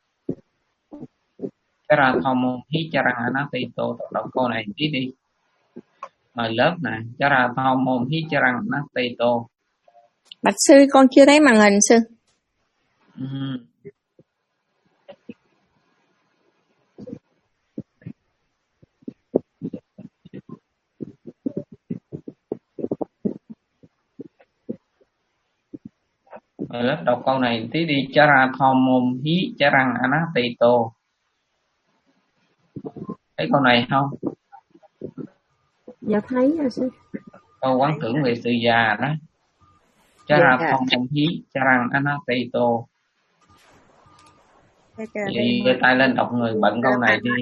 Speaker 1: Chara thomom hi charang anatito. Tập đọc câu này tí đi. Mời lớp này. Chara thomom hi charang anatito.
Speaker 12: Bạch sư, con chưa thấy màn hình sư.
Speaker 1: Ừ. Mời lớp đọc câu này tí đi. Chara thomom hi charang anatito. Thấy câu này không?
Speaker 14: Dạ thấy rồi sư.
Speaker 1: Câu quán tưởng về sự già đó. Chara thomom hi charang anatito. Chị đưa tay lên đọc người bận câu này đi.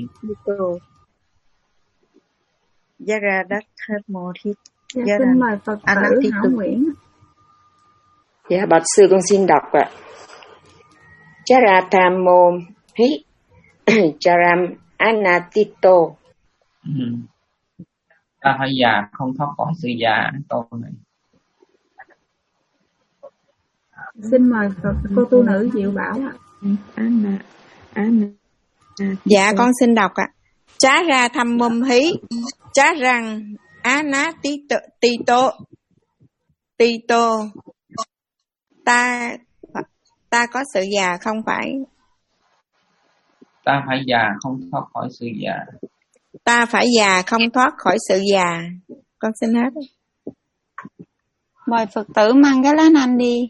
Speaker 9: Yara đất hết mô thít.
Speaker 14: Dạ xin mời Phật tử Hảo Nguyễn.
Speaker 4: Dạ bạch sư con xin đọc ạ. Charathamo hi charam anatito.
Speaker 1: Ừ. Ta phải già không thoát khỏi sự già. Câu này.
Speaker 5: Xin mời Phật, cô tu nữ Diệu Bảo ạ.
Speaker 12: Anna, Anna. Dạ con xin đọc ạ. Chá ra thăm mâm hí, chá răng á ná tí tô, tí tô. Ta ta có sự già không phải.
Speaker 1: Ta phải già không thoát khỏi sự già.
Speaker 12: Ta phải già không thoát khỏi sự già. Con xin hết.
Speaker 2: Mời Phật tử mang cái lá nanh đi.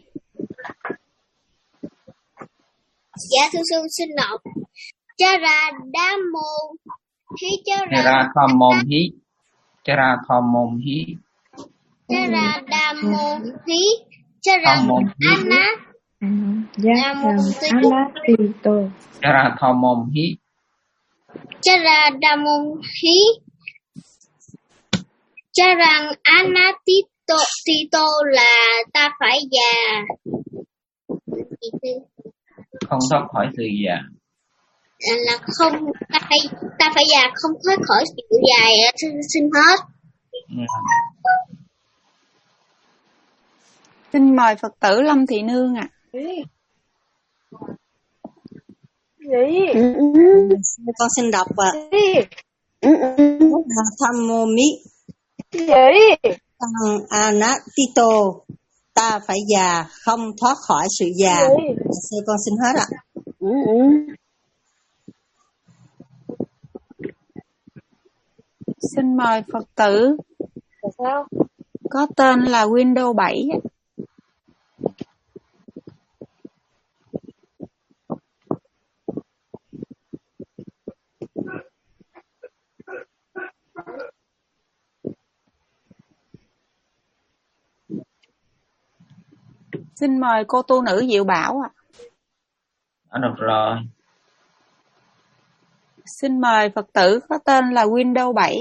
Speaker 16: Dạ thưa sư xin đọc. Chara đa mô hí chara
Speaker 1: Chara thomom hí Chara thomom hí
Speaker 16: Chara đa mô hí chara anna
Speaker 14: Dạ anatito.
Speaker 1: Chara thomom hí
Speaker 16: Chara đa mô hí chara anatito. Tito là ta phải già
Speaker 1: không thoát khỏi sự già.
Speaker 16: Là không ta phải ta phải già không thoát khỏi sự già. Xin, xin hết.
Speaker 1: Yeah.
Speaker 2: Xin mời Phật tử Lâm Thị Nương ạ. À.
Speaker 9: Gì? Con xin đọc ạ. Tham mô mi.
Speaker 14: Gì?
Speaker 9: Thằng anatito. Ta phải già không thoát khỏi sự già. Sư con xin hết ạ.
Speaker 14: Ừ, ừ.
Speaker 2: Xin mời Phật tử.
Speaker 14: Sao?
Speaker 2: Có tên là Windows bảy. Xin mời cô tu nữ Diệu Bảo ạ.
Speaker 1: À. Được rồi.
Speaker 2: Xin mời Phật tử có tên là Windows bảy.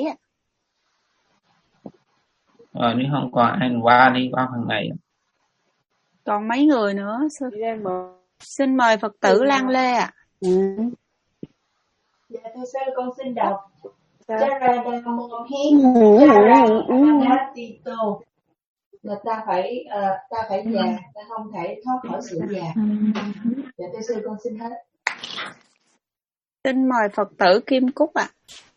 Speaker 1: Rồi nếu không còn anh qua đi qua phần này.
Speaker 2: Còn mấy người nữa? Xin mời Phật tử Lan Lê ạ. À.
Speaker 10: Ừ. Dạ thưa sư, con xin đọc Charadammohi Charadammohi là ta phải uh, ta phải già, ta không thể thoát khỏi sự già. Dạ thưa sư, con xin hết.
Speaker 2: Xin mời Phật tử Kim Cúc ạ. À.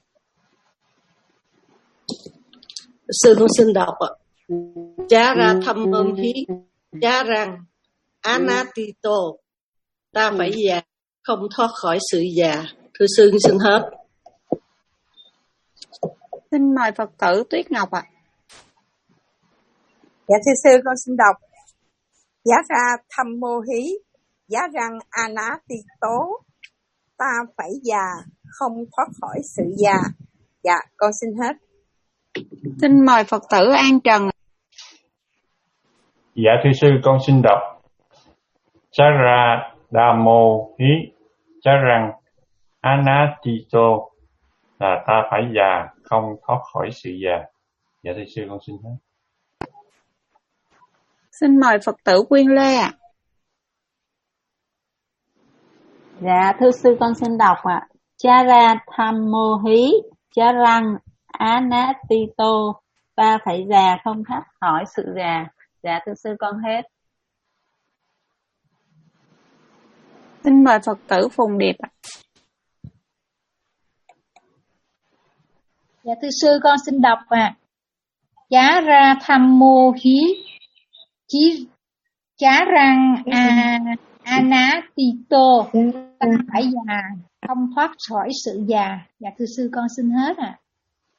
Speaker 6: Sư con xin đọc ạ. Charadammohi Charang Anatito, ta phải già, không thoát khỏi sự già. Thưa sư xin hết.
Speaker 2: Xin mời Phật tử Tuyết Ngọc ạ. À.
Speaker 12: Dạ thưa sư, con xin đọc. Giá ra thăm mô hí, giá rằng anatito, ta phải già, không thoát khỏi sự già. Dạ, con xin hết.
Speaker 2: Xin mời Phật tử An Trần.
Speaker 13: Dạ thưa sư, con xin đọc. Chara Damo Hí Charang Anatito, là ta phải già, không thoát khỏi sự già. Dạ thưa sư, con xin hết.
Speaker 2: Xin mời Phật tử Quyên Lê ạ. À.
Speaker 14: Dạ thưa sư, con xin đọc ạ. À. Chara Thammo Hí Charang Anatito, ta phải già, không thoát khỏi sự già. Dạ thưa sư, con hết.
Speaker 2: Xin mời Phật tử Phùng Điệp ạ.
Speaker 5: Dạ thưa sư, con xin đọc ạ. À. Chá ra tham mô hí chí chá răng a anatito, ta phải già, không thoát khỏi sự già. Dạ thưa sư, con xin hết ạ. À.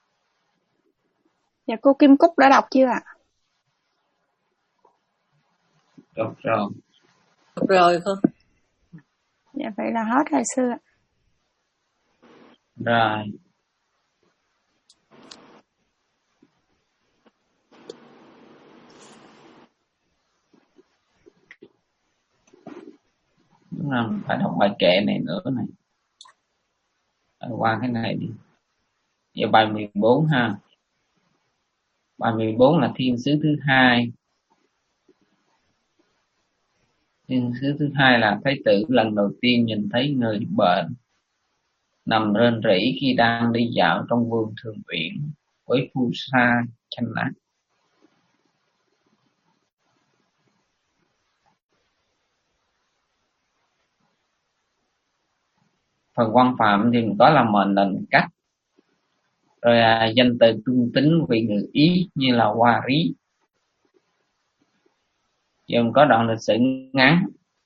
Speaker 2: Dạ cô Kim Cúc đã đọc chưa ạ? À?
Speaker 1: Đọc rồi.
Speaker 6: Đọc rồi con.
Speaker 2: Dạ vậy là hết rồi sư ạ.
Speaker 1: Rồi. Đúng là phải đọc bài kệ này nữa này. Rồi qua cái này đi. Giờ bài mười bốn ha. Bài mười bốn là thiên sứ thứ hai. Thiên sứ thứ hai là thái tử lần đầu tiên nhìn thấy người bệnh nằm rên rỉ khi đang đi dạo trong vườn thường uyển với phu sa chanh nát. Phần quan phạm thì có là mệnh lệnh cách, rồi à, danh từ trung tính vị ngữ ý như là hoa rí. Giờ có đoạn lịch sử ngắn.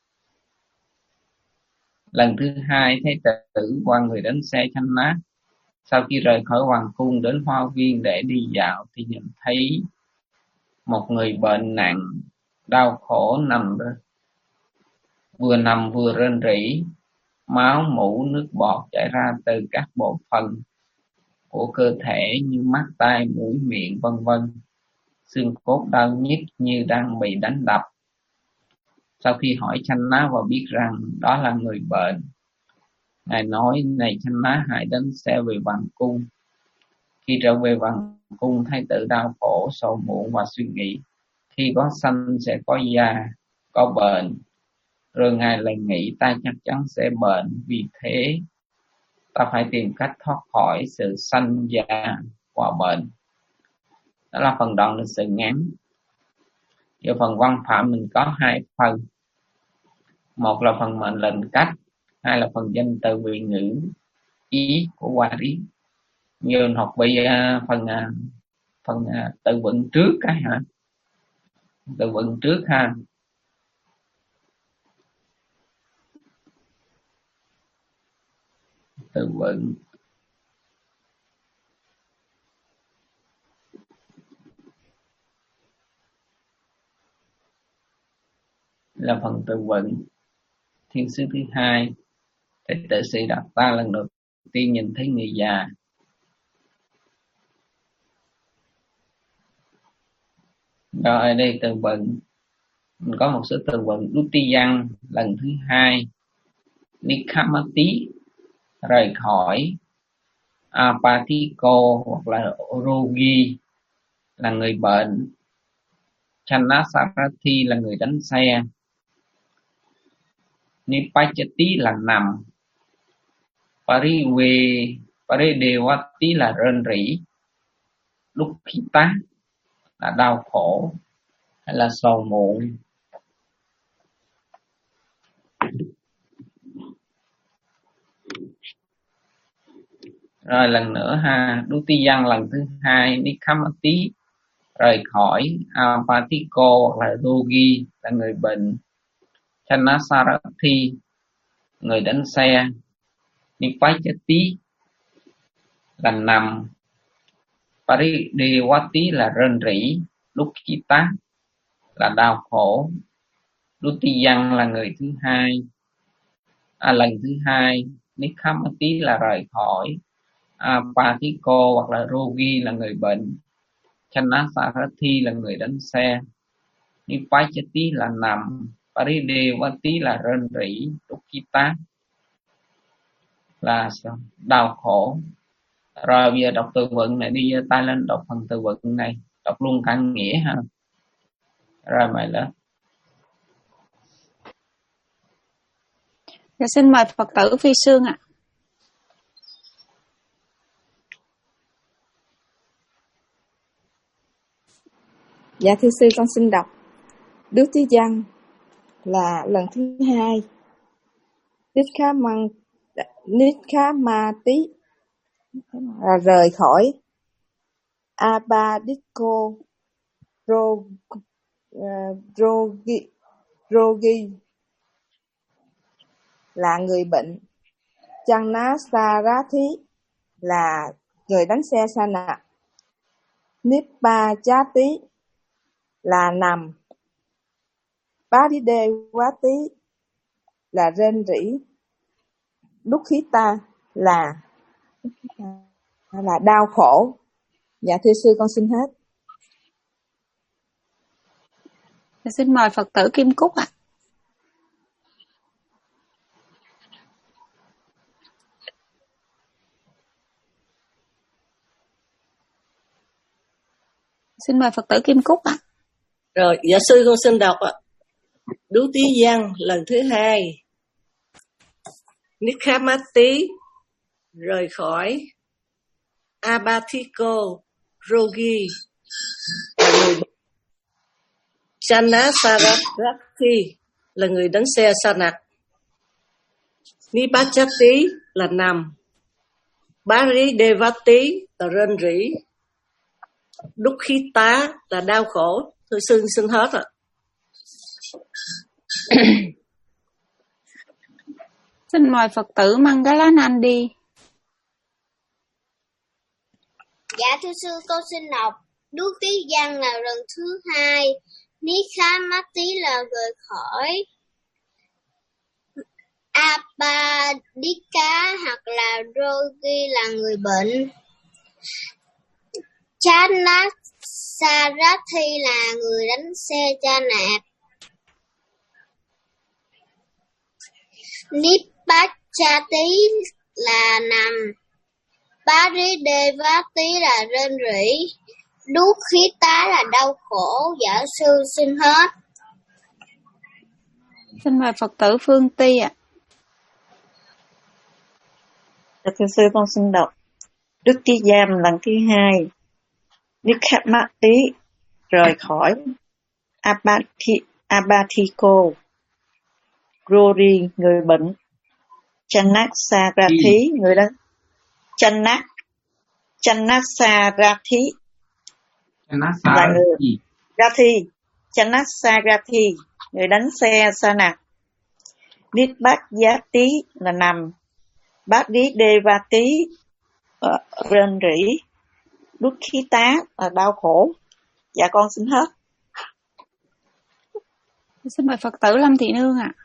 Speaker 1: Lần thứ hai thái tử qua người đến xe chanh nát. Sau khi rời khỏi hoàng cung đến hoa viên để đi dạo thì nhìn thấy một người bệnh nặng, đau khổ nằm đó, vừa nằm vừa rên rỉ, máu mủ nước bọt chảy ra từ các bộ phận của cơ thể như mắt, tai, mũi, miệng vân vân. Xương cốt đau nhức như đang bị đánh đập. Sau khi hỏi Chanh Ná và biết rằng đó là người bệnh, Ngài nói: này Chanh Ná, hãy đến xe về hoàng cung. Khi trở về hoàng cung, thái tử đau khổ, sầu muộn và suy nghĩ khi có sanh sẽ có già, có bệnh. Rồi Ngài lại nghĩ ta chắc chắn sẽ bệnh, vì thế ta phải tìm cách thoát khỏi sự sanh già và bệnh. Đó là phần đoạn lịch sử ngắn. Ở phần văn phạm mình có hai phần. Một là phần mệnh lệnh cách, hai là phần danh từ vị ngữ ý của Hoa Rí. Như mình học bây phần phần từ vựng trước cái hả? Từ vựng trước ha. Từ vựng. Là phần từ vựng. Thiên sứ thứ hai, thái tử sĩ Đạt Ta lần đầu tiên nhìn thấy người già. Rồi ở đây từ vựng mình có một số từ vựng Dutiyan lần thứ hai, Nikhamati rời khỏi. Apatiko hoặc là Rogi là người bệnh. Chanasarathi là người đánh xe. Nipachati là nằm. Parive Paridevati là rên rỉ. Dukkita là đau khổ hay là sầu muộn. Rồi lần nữa ha, Dutiyan lần thứ hai, Nikhamati rời khỏi. Apatiko hoặc là Rogi là người bệnh. Chanasarathi người đánh xe. Nipachati là nằm. Paridevati là rên rỉ. Dukkita là đau khổ. Dutiyan là người thứ hai, à, lần thứ hai. Nikhamati là rời khỏi. Apatiko hoặc là Rogi là người bệnh. Chanasarathi là người đánh xe. Nipachati là nằm. Paridevati là rên rỉ. Dukkita là đau khổ. Rồi bây giờ đọc từ vựng này, đi giơ tay lên đọc phần từ vựng này, đọc luôn cả nghĩa ha. Rồi mày lên.
Speaker 2: Dạ, xin mời Phật tử Phi Sương ạ.
Speaker 17: Dạ thưa sư, con xin đọc. Đức Tí Văn là lần thứ hai. Nikhamati là rời khỏi. Apatiko Rogi Rogi là người bệnh. Chanasarathi là người đánh xe sa nạp. Nipachati là nằm. Paridevati là rên rỉ. Dukkita là là đau khổ. Dạ thưa sư, con xin hết.
Speaker 2: Dạ, xin mời Phật tử Kim Cúc ạ. Xin mời Phật tử Kim Cúc ạ.
Speaker 6: Rồi, dạ sư con xin đọc ạ. Đú Tí Văn lần thứ hai. Nikhamati rời khỏi. Apatiko Rogi là người bệnh. Chanasarathi là người đánh xe sa nặc. Nipachati là nằm. Paridevati là rên rỉ. Dukkita là đau khổ. Tôi xin xin hết ạ.
Speaker 2: Xin mời Phật tử Mangalanandi.
Speaker 16: Dạ thưa sư, con xin đọc. Đức Tí Văn là lần thứ hai. Nikhamati là rời khỏi. Apadika hoặc là Rogi là người bệnh. Chanasarathi là người đánh xe cha nạp. Nipachati là nằm. Paridevati là rên rỉ. Dukkita là đau khổ. Dạ sư xin hết.
Speaker 2: Xin mời Phật tử Phương Ti ạ.
Speaker 18: Dạ, thưa sư, con xin đọc. Đức Tí Giam lần thứ hai. Nikhamati rời khỏi. Apatiko Rogi người bệnh. Chanasarathi người đánh Chanak Chanasarathi là người Rathi Chanasarathi người đánh xe sa nặc. Nipachati là nằm. Paridevati rên rỉ. Dukkita là đau khổ. Dạ con xin hết.
Speaker 2: Xin mời Phật tử Lâm Thị Nương ạ.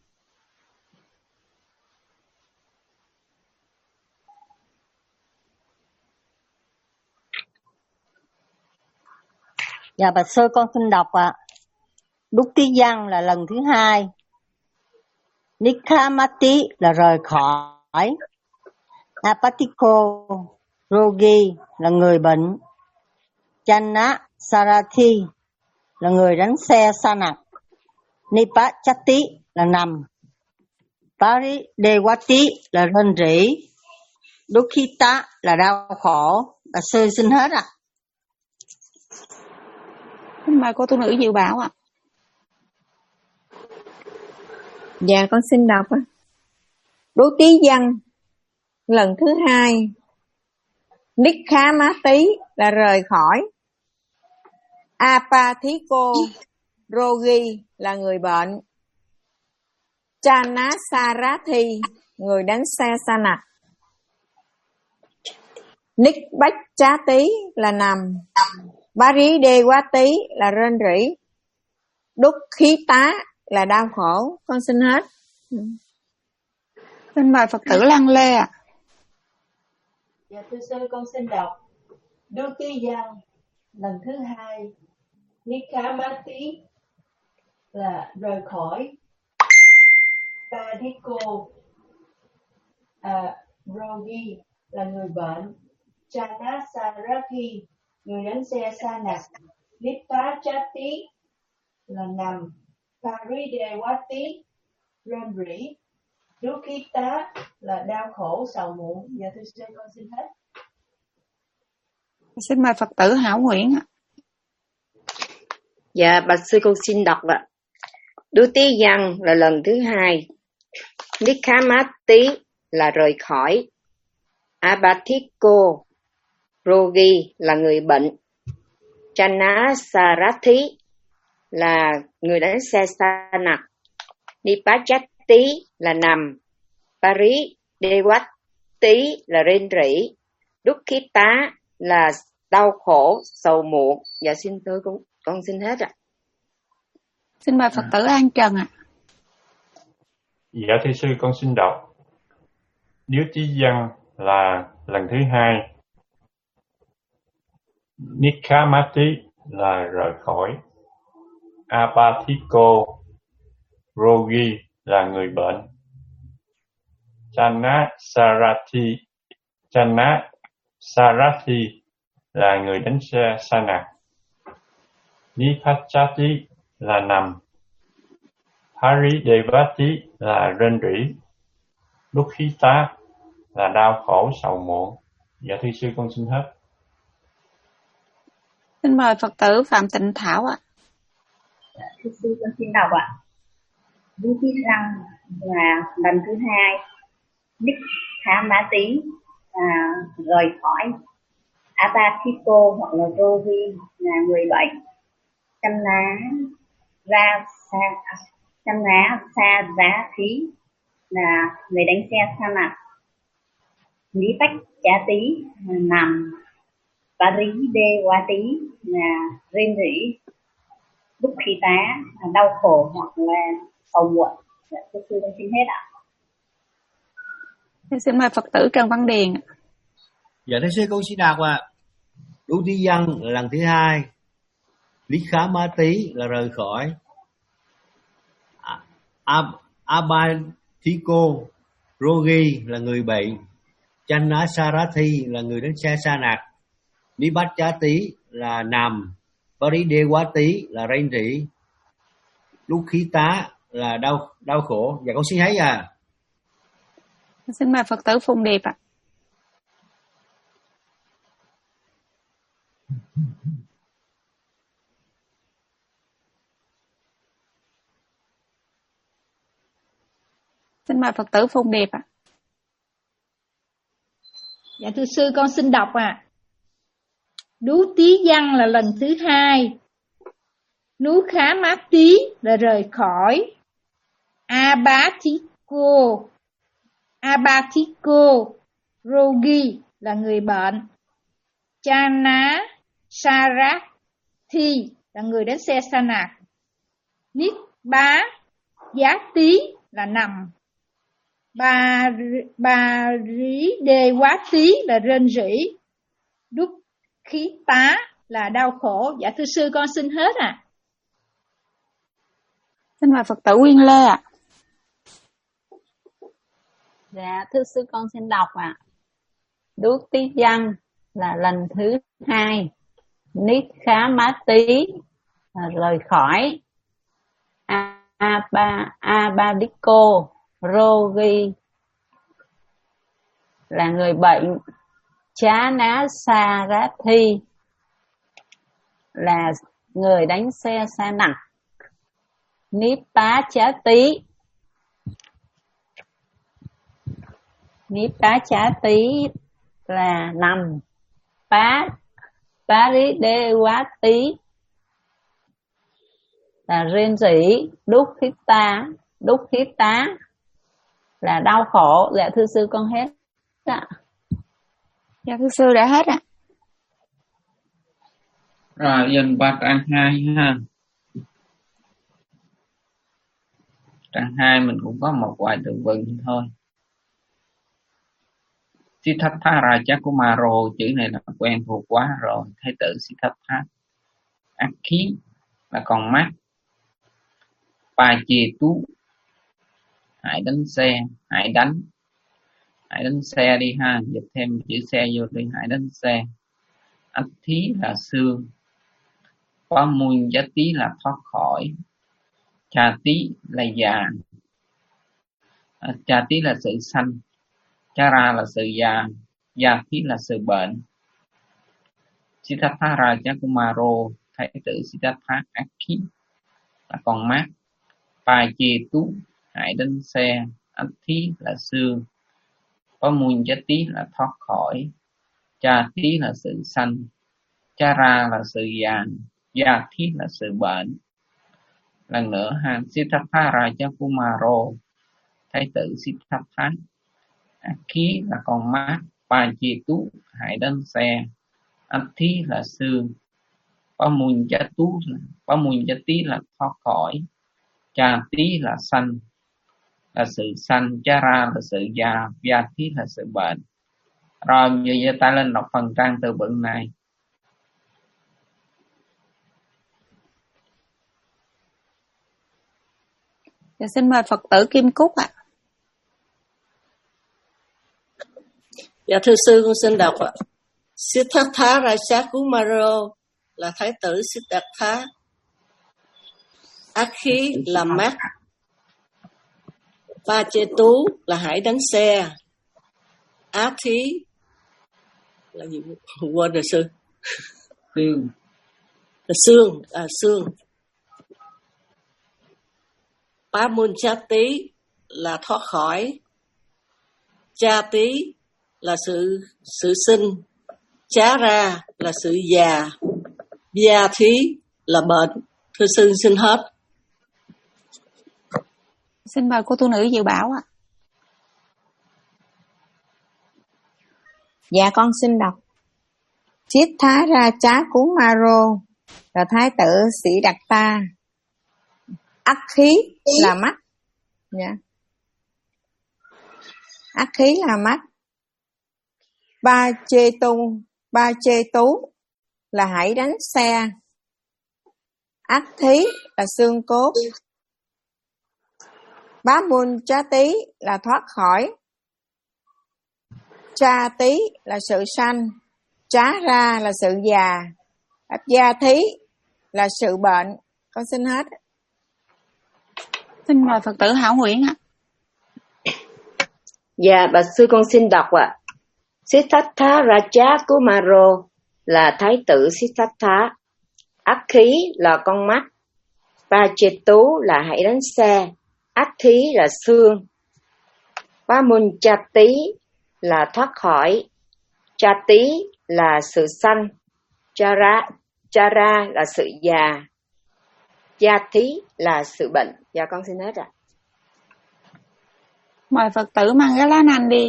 Speaker 8: Dạ bạch sư, con xin đọc ạ. Đúc Tí Văn là lần thứ hai. Nikhamati là rời khỏi. Apatiko Rogi là người bệnh. Channa Sarathi là người đánh xe sa nặc. Nipachati là nằm. Paridewati là rên rỉ. Dukkita là đau khổ. Bà sư xin hết ạ. À.
Speaker 2: Xin mời cô tu nữ Diệu Bảo ạ. À.
Speaker 12: Dạ con xin đọc á. Đố tí văn lần thứ hai. Nikhamati là rời khỏi. Apathiko Rogi là người bệnh. Chanasarathi người đánh xe sa nặc. Nikbachati là nằm. Paridewati là rên rỉ. Dukkita là đau khổ. Con xin hết.
Speaker 2: Xin mời Phật tử Lăng Lê ạ. À.
Speaker 10: Dạ thưa sư con xin đọc. Đô tí văn lần thứ hai. Nikhamati là rời khỏi. Padiko à, Rogi là người bệnh. Chanasarathi người đánh xe sa nặc. Nipachati là nằm. Paridewati rên rỉ. Dukkita là đau khổ sầu muộn. Dạ thưa sư con xin hết.
Speaker 2: Xin mời Phật tử Hảo Nguyễn ạ.
Speaker 4: Dạ bạch sư con xin đọc ạ. Đố tí văn là lần thứ hai. Nikhamati là rời khỏi. Abatiko Rogi là người bệnh. Chanasarathi là người đánh xe sa nặc. Nipachati là nằm. Paridewati là rên rỉ. Dukkita là đau khổ, sầu muộn. Dạ xin tôi con, con xin hết ạ.
Speaker 2: Xin mời Phật tử An Trần ạ.
Speaker 13: Dạ thưa sư con xin đọc. Điếu tí văn là lần thứ hai. Nikhamati là rời khỏi. Apathiko Rogi là người bệnh. Chanasarathi Chanasarathi là người đánh xe sa nặc. Nipachati là nằm. Paridewati là rên rỉ. Dukkita là đau khổ sầu muộn. Dạ thưa sư con xin hết.
Speaker 2: Xin mời Phật tử Phạm Tịnh Thảo ạ.
Speaker 11: À. Thưa sư con xin đọc ạ. Đố tí răng là lần thứ hai. Nikhamati là rời khỏi. Apatiko hoặc là Rogi là người bệnh. Channa ra sa Channa sa giá thí là người đánh xe sa nặc. Nipachati là nằm. Paridewati là rên rỉ. Dukkita là đau khổ hoặc là sầu muộn. Dạ, thưa sư con xin hết ạ.
Speaker 2: Xin mời Phật tử Trần Văn Điền.
Speaker 19: Dạ thưa sư con xin đọc ạ. Đố tí văn là lần thứ hai. Nikhamati là rời khỏi. Abatiko Rogi là người bệnh. Chanasarathi là người đánh xe sa nặc. Nipachati là nằm. Paridewati là rên rỉ. Dukkita là đau đau khổ. Dạ con xin thấy à.
Speaker 2: Xin mời Phật tử Phùng Điệp ạ. Xin mời Phật tử Phùng Điệp ạ.
Speaker 5: Dạ thưa sư con xin đọc ạ. À. Đú tí văn là lần thứ hai. Nú khá mát tí là rời khỏi. Abatiko Abatiko Rogi là người bệnh. Chana Sarathi là người đánh xe sa nặc. Nít bá giá tí là nằm. Bà bà rí đê quá tí là rên rỉ. Đúc khí tá là đau khổ. Dạ thưa sư con xin hết ạ. À.
Speaker 2: Xin mời Phật tử Nguyên Lê ạ. À.
Speaker 14: Dạ thưa sư con xin đọc ạ. À. Đút tí văn là lần thứ hai. Nít khá má tí là rời khỏi. Abadiko Rogi là người bệnh. Chá ná sa rá thi là người đánh xe xa nặng. Ní pá chá tí Ní pá chá tí là nằm. Pá Pá rí đê quá tí là rên rỉ. Đúc khí tá Đúc khí tá là đau khổ. Dạ thưa sư con hết ạ.
Speaker 2: Dạ thưa sư đã hết ạ.
Speaker 1: Rồi dần qua trang hai ha. Trang hai mình cũng có một vài từ vựng thôi. Siddhartha Rajakumaro, chữ này là quen thuộc quá rồi. Thái tử Siddhartha. Akhi là con mắt. Pachetu, hãy đánh xe, hãy đánh. Hãy đánh xe đi ha, dịch thêm chữ xe vô đi, hãy đánh xe. Athi là xương. Pamunjati là thoát khỏi. Chati là già. Chati là sự sanh. Chara là sự già. Yathi là sự bệnh. Siddhartha Rajakumaro, thái tử Siddhartha. Akhi là con mắt. Pachetu, hãy đánh xe. Athi là xương. Pamunjati là thoát khỏi. Chati là sự sanh. Chara là sự già. Yathi là sự bệnh. Lần nữa ha. Siddhartha Rajakumaro, thái tử Siddhartha. Akhi là con mắt. Pachetu, hãy đánh xe. Athi là xương. Pamunjatu Pamunjati là thoát khỏi. Chati là sanh, là sự sanh. Chara là sự già. Yathi là sự bệnh. Rồi giờ giơ tay lên đọc phần trang từ vựng này.
Speaker 2: Dạ, xin mời Phật tử Kim Cúc ạ.
Speaker 6: Dạ thưa sư, con xin đọc ạ. Siddhartha Rajakumaro là thái tử Siddhartha. Akhi là mắt. Pachetu là hãy đánh xe. Athi là gì? Quên rồi sư.
Speaker 1: Xương.
Speaker 6: Là xương, à xương. Pamunjati là thoát khỏi. Chati là sự sự sinh. Chara là sự già. Yathi là bệnh. Thưa sư xin hết.
Speaker 2: Xin mời cô tu nữ Diệu Bảo ạ.
Speaker 12: Dạ con xin đọc. Siddhartha Rajakumaro là thái tử Siddhartha. Akhi là mắt. Dạ. Akhi là mắt. Pachetu Pachetu là hãy đánh xe. Athi là xương cốt. Pamunjati là thoát khỏi. Chati là sự sanh. Chara là sự già. Yathi là sự bệnh. Con xin hết.
Speaker 2: Xin mời Phật tử Hảo Nguyễn ạ.
Speaker 4: Dạ, bà sư con xin đọc ạ. Siddhartha Rajakumaro là thái tử Siddhartha. Akhi là con mắt. Pachetu là hãy đánh xe. Athi là xương. Pamunjati là thoát khỏi. Chati là sự sanh. Chara, chara là sự già. Yathi là sự bệnh. Dạ con xin hết ạ.
Speaker 2: Mời Phật tử Mangalanan đi.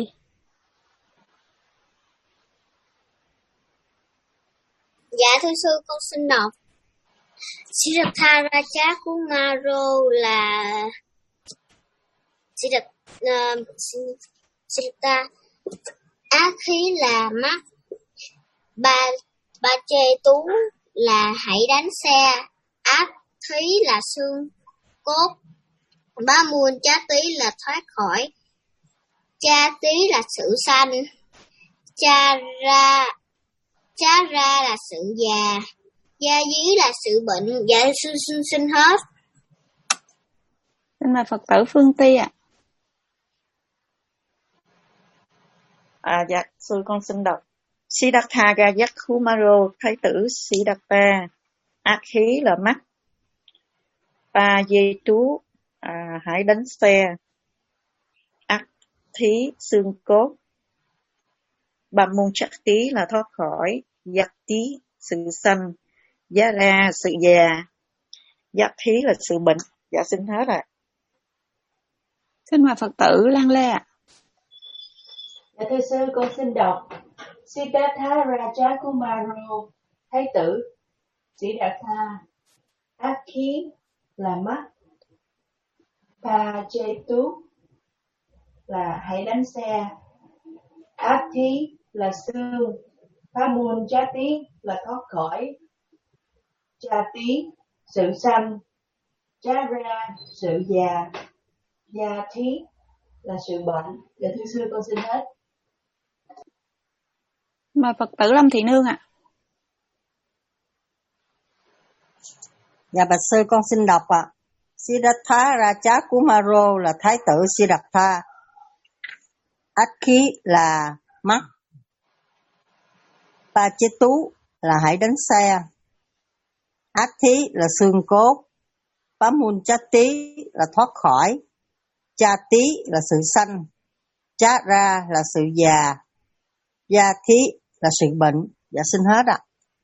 Speaker 16: Dạ thưa sư, con xin đọc. Siddhartha Rajakumaro là Siddhartha. Akhi là mắt. Ba Pachetu là hãy đánh xe. Athi là xương cốt. Pamunjati là thoát khỏi. Chati là sự sanh. Cha ra, cha ra là sự già, gia dí là sự bệnh. Dạ sư xin, xin hết.
Speaker 2: Xin mời Phật tử Phương Ti ạ.
Speaker 18: À, dạ, sư con xin đọc. Siddhartha Gayakumaro, thái tử Siddhartha, ác khí là mắt. Ba dê tú, à, hãy đánh xe. Ác thí, xương cốt. Ba môn chắc tí là thoát khỏi. Giác tí, sự sanh. Giá ra, sự già. Giác thí là sự bệnh. Dạ xin hết ạ. À.
Speaker 2: Xin mời Phật tử Lan Lê ạ.
Speaker 10: Dạ thưa sư, con xin đọc. Siddhartha Rajakumaro, thái tử Siddhartha, ác khí là mắt. Pajetu là hãy đánh xe. Ati là xương. Pamun Jati là thoát khỏi. Jati sự sanh. Jara sự già. Yathi là sự bệnh. Dạ thưa sư, con xin hết.
Speaker 2: Mời Phật tử Lâm Thị Nương ạ.
Speaker 8: Dạ bạch sư, con xin đọc ạ. À. Siddhartha Rajakumaro là thái tử Siddhartha. Akhi là mắt. Pachetu là hãy đánh xe. Athi là xương cốt. Pamunchati là thoát khỏi. Chati là sự sanh. Chara là sự già. Yathi là sự bệnh. Dạ xin hết ạ. À.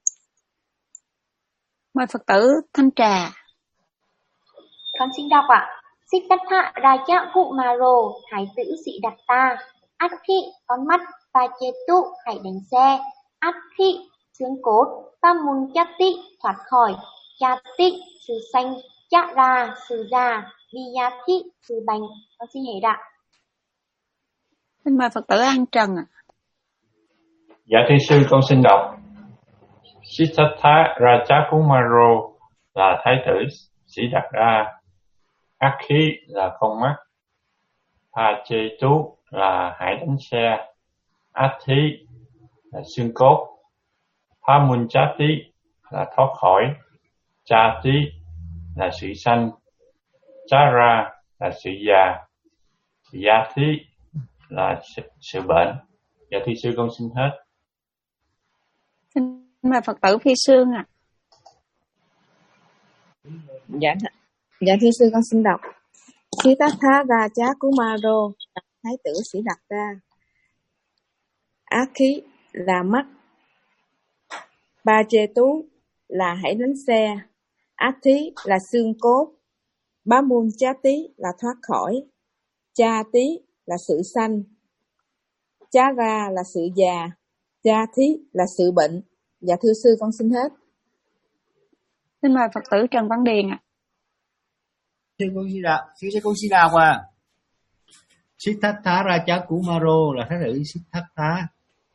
Speaker 2: Mời Phật tử Thanh Trà.
Speaker 7: Con xin đọc ạ. À. Siddhartha Rajakumaro, thái tử Siddhartha. Akhi con mắt, Pachetu hãy đánh xe. Athi xương cốt, Pamunchati thoát khỏi. Chati sự sanh. Chara sự già. Viyathi sự bệnh. Con xin hết ạ.
Speaker 2: Xin mời Phật tử An Trần ạ.
Speaker 13: Dạ thưa sư, con xin đọc. Siddhartha Rajakumaro là thái tử Siddhartha. Akhi là con mắt. Pachetu là hãy đánh xe. Athi là xương cốt. Pamunchati là thoát khỏi. Chati là sự sanh. Chara là sự già. Yathi là sự, sự bệnh. Dạ thưa sư, con xin hết.
Speaker 2: Xin mời Phật tử Phi Sương ạ.
Speaker 17: Dạ, dạ thưa sư, con xin đọc. Siddhartha Rajakumaro, thái tử Siddhartha. Ác khí là mắt. Pachetu là hãy đánh xe. Athi là xương cốt. Pamunchati là thoát khỏi. Chati là sự sanh. Chara là sự già. Yathi là sự bệnh. Dạ thưa sư, con xin hết.
Speaker 2: Xin mời Phật tử Trần Văn Điền ạ.
Speaker 19: Sư con xin đọc, sư con xin đọc à. Siddhartha Rajakumaro là thái tử Siddhartha.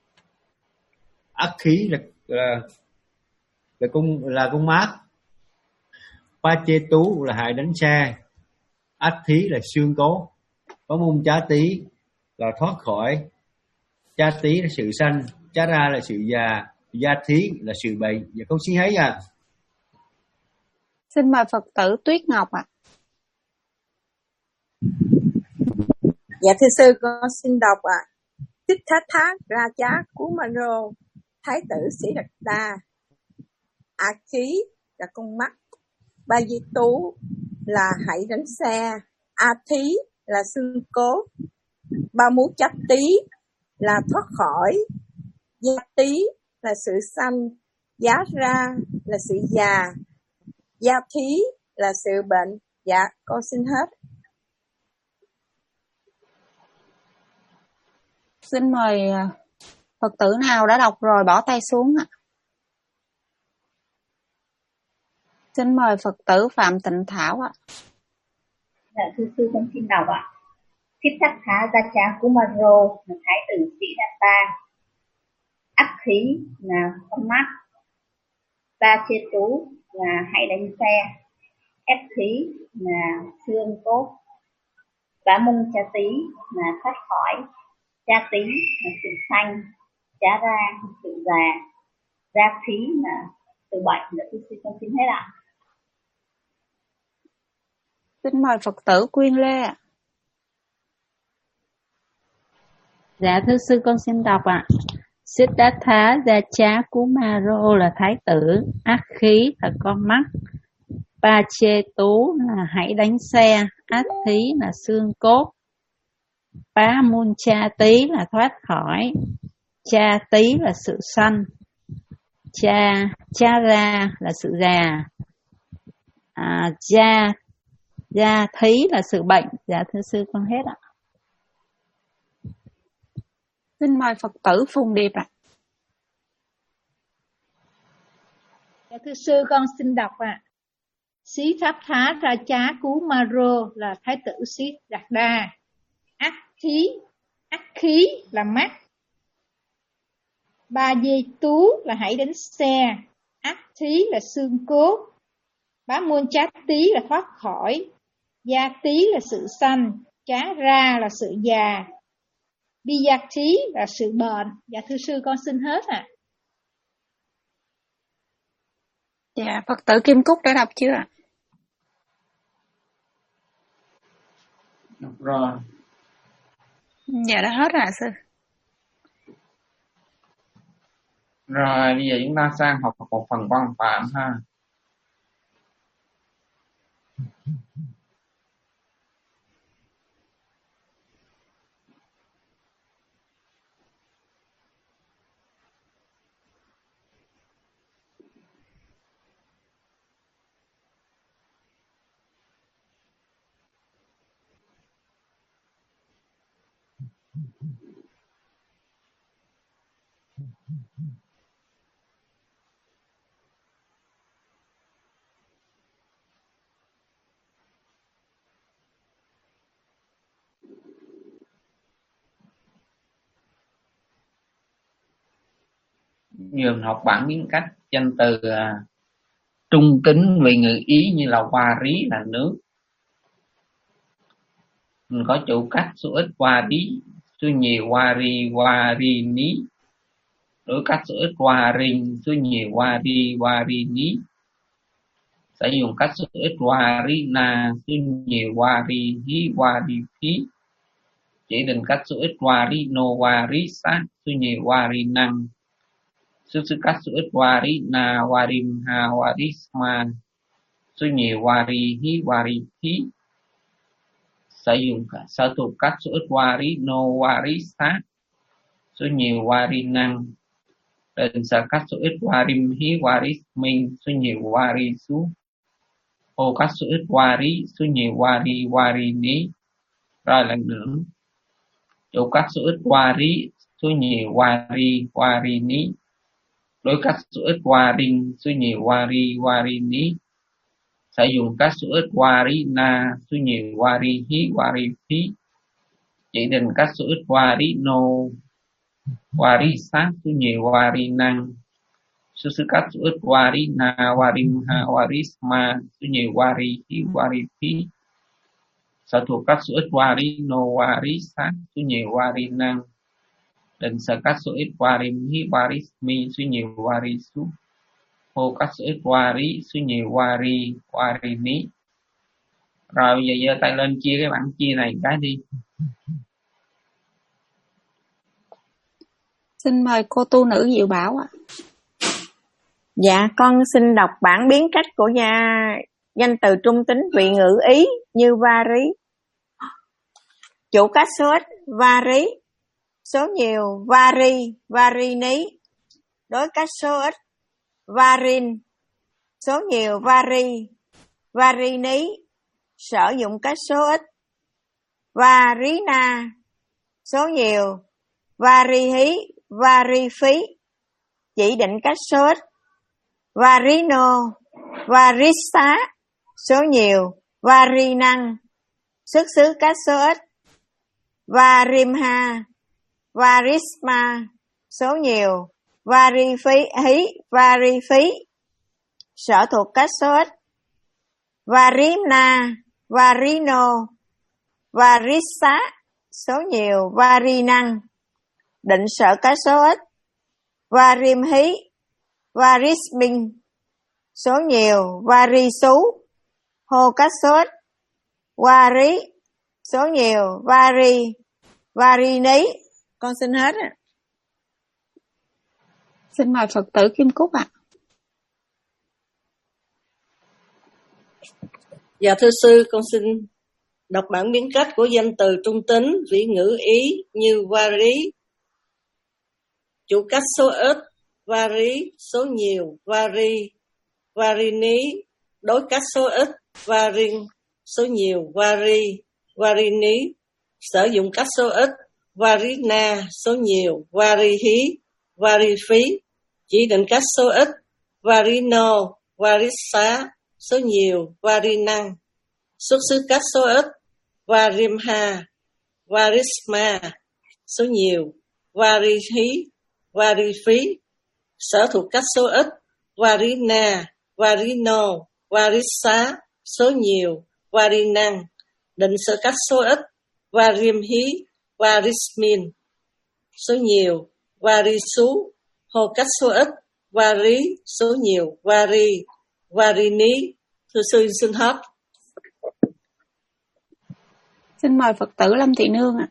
Speaker 19: Ác khí là là, là con là con mát. Pachetu là hãy đánh xe. Ác thí là xương cốt. Có môn chá tí là thoát khỏi. Chá tí là sự sanh. Chá ra là sự già. Gia thí là sự bệnh. Dạ con xin thấy à.
Speaker 2: Xin mời Phật tử Tuyết Ngọc ạ. À.
Speaker 12: Dạ thưa sư, con xin đọc ạ. À. Siddhartha Rajakumaro, thái tử Siddhartha. Ác khí là con mắt. Ba di tú là hãy đánh xe. A thí là xương cốt. Ba mú chấp tí là thoát khỏi. Gia tí là sự sanh. Giá ra là sự già. Gia thí là sự bệnh. Dạ con xin hết.
Speaker 2: Xin mời Phật tử nào đã đọc rồi bỏ tay xuống ạ. Xin mời Phật tử Phạm Tịnh Thảo ạ.
Speaker 11: Dạ thưa sư, con xin đọc ạ. Siddhartha Rajakumaro là thái tử Siddhartha. Ác khí là con mắt. Pachetu là hãy đánh xe. Ép khí là xương cốt. Bá mung cha tí là thoát khỏi. Cha tí là sự sanh. Chá ra sự già, ra khí là sự bệnh. Dạ thưa sư con xin hết ạ.
Speaker 2: Xin mời Phật tử Quyên Lê ạ.
Speaker 14: Dạ thưa sư con xin đọc ạ. Siddhartha Raja Kumaro là thái tử, ác khí là con mắt, Pachetu là hãy đánh xe, ác thí là xương cốt, Pamunchati là thoát khỏi, cha tí là sự sanh, cha cha ra là sự già, à, cha gia thí là sự bệnh. Dạ thưa sư con hết ạ.
Speaker 2: Xin mời Phật tử Phùng Điệp ạ.
Speaker 5: Dạ thưa sư con xin đọc ạ. Siddhartha Raja Kumaro là thái tử Siddhartha. Ác khí, ác khí là mắt. Ba dê tú là hãy đánh xe. Ác thí là xương cốt. Bá muôn chát tí là thoát khỏi. Gia tí là sự sanh. Chá ra là sự già. Bi gia thí là sự bệnh. Dạ thưa sư con xin hết ạ. À.
Speaker 2: Dạ Phật tử Kim Cúc đã đọc chưa ạ?
Speaker 1: Đọc rồi.
Speaker 2: Dạ đã hết rồi sư.
Speaker 1: Rồi bây giờ chúng ta sang học một phần văn phạm ha. Dường học bản biến cách danh từ uh, trung tính về ngữ ý như là hoa rí là nước. Mình có chủ cách số ít hoa rí, số nhiều hoa ri, hoa ri ní. Đối cách số ít hoa rin, số nhiều hoa ri, hoa ri ní. Sử dụng cách số ít hoa ri na, số nhiều hoa ri hí, hoa ri phí. Chỉ định cách số ít hoa ri no, hoa ri sát, số nhiều hoa ri năng. Số sự cách số ít hoa ri na, hoa rim ha, hoa ri sma. Số nhiều hoa ri hí, hoa ri phí. Sử dụng sở thuộc cách số ít hoa ri no, hoa ri sát, số nhiều hoa ri năng. Định sở cách số ít hoa rim hí, hoa ri minh, số nhiều hoa ri su. Ô cách số ít hoa ri, số nhiều hoa ri, hoa ri ní. Rồi lần nữa. Chủ cách số ít hoa ri, số nhiều hoa ri, hoa ri ní. Đối cách số ít hoa rin, số nhiều hoa ri, hoa ri ní. Sử dụng cách số ít hoa ri na, số nhiều hoa ri hí, hoa ri phí. Chỉ định cách số ít hoa ri no, hoa ri sát, số nhiều hoa ri năng. Số sự cách số ít hoa ri na, hoa ri ha, hoa ri sma, số nhiều hoa ri hí, hoa ri phí. Sở thuộc cách số ít hoa ri no, hoa ri sát, số nhiều hoa ri năng. Định sở cách số ít hoa ri hí, hoa ri mi, số nhiều hoa ri su. Hô cách số ít hoa ri, số nhiều hoa ri, hoa ri ní. Rồi bây giờ giơ tay lên chia cái bảng chia này cái đi.
Speaker 2: Xin mời cô tu nữ Diệu Bảo ạ.
Speaker 12: Dạ con xin đọc bản biến cách của nhà danh từ trung tính vị ngữ ý như vari. Chủ cách số ít vari, số nhiều vari, vari ní. Đối cách số ít varin, số nhiều vari, vari ní. Sử dụng cách số ít varina, số nhiều vari hí, vari phí. Chỉ định cách số ít varino, varista, số nhiều vari năng. Xuất xứ cách số ít varimha, varisma, số nhiều vari phí hí, vari phí. Sở thuộc cách số ít varimna, varino, varisa, số nhiều vari năng. Định sở cách số ít Varim hí, Varismin, số nhiều, Varisu, hô cách số ít, Vari, số nhiều, Vari, Varini. Con xin hết ạ.
Speaker 2: Xin mời Phật tử Kim Cúc ạ.
Speaker 6: Dạ thưa sư, con xin đọc bản biến cách của danh từ trung tính vĩ ngữ Ý như Vari, chủ cách số ít, Vari, số nhiều, Vari, Varini, đối cách số ít, Varin, số nhiều, Vari, Varini, sử dụng cách số ít, Varina, số nhiều, Varihi, Varifi, chỉ định cách số ít, Varino, Varisa, số nhiều, Varinang, xuất xứ cách số ít, Varimha, Varisma, số nhiều, Varihi, Varifi, sở thuộc cách số ít, Varina, Varino, Varisa, số nhiều, Varinang, định sở cách số ít, Varimhi, Varismin, số nhiều, Varisu, hồ cách số ít, Vari, số nhiều, Vari, Varini. Thưa sư xin hết.
Speaker 2: Xin mời Phật tử Lâm Thị Nương ạ.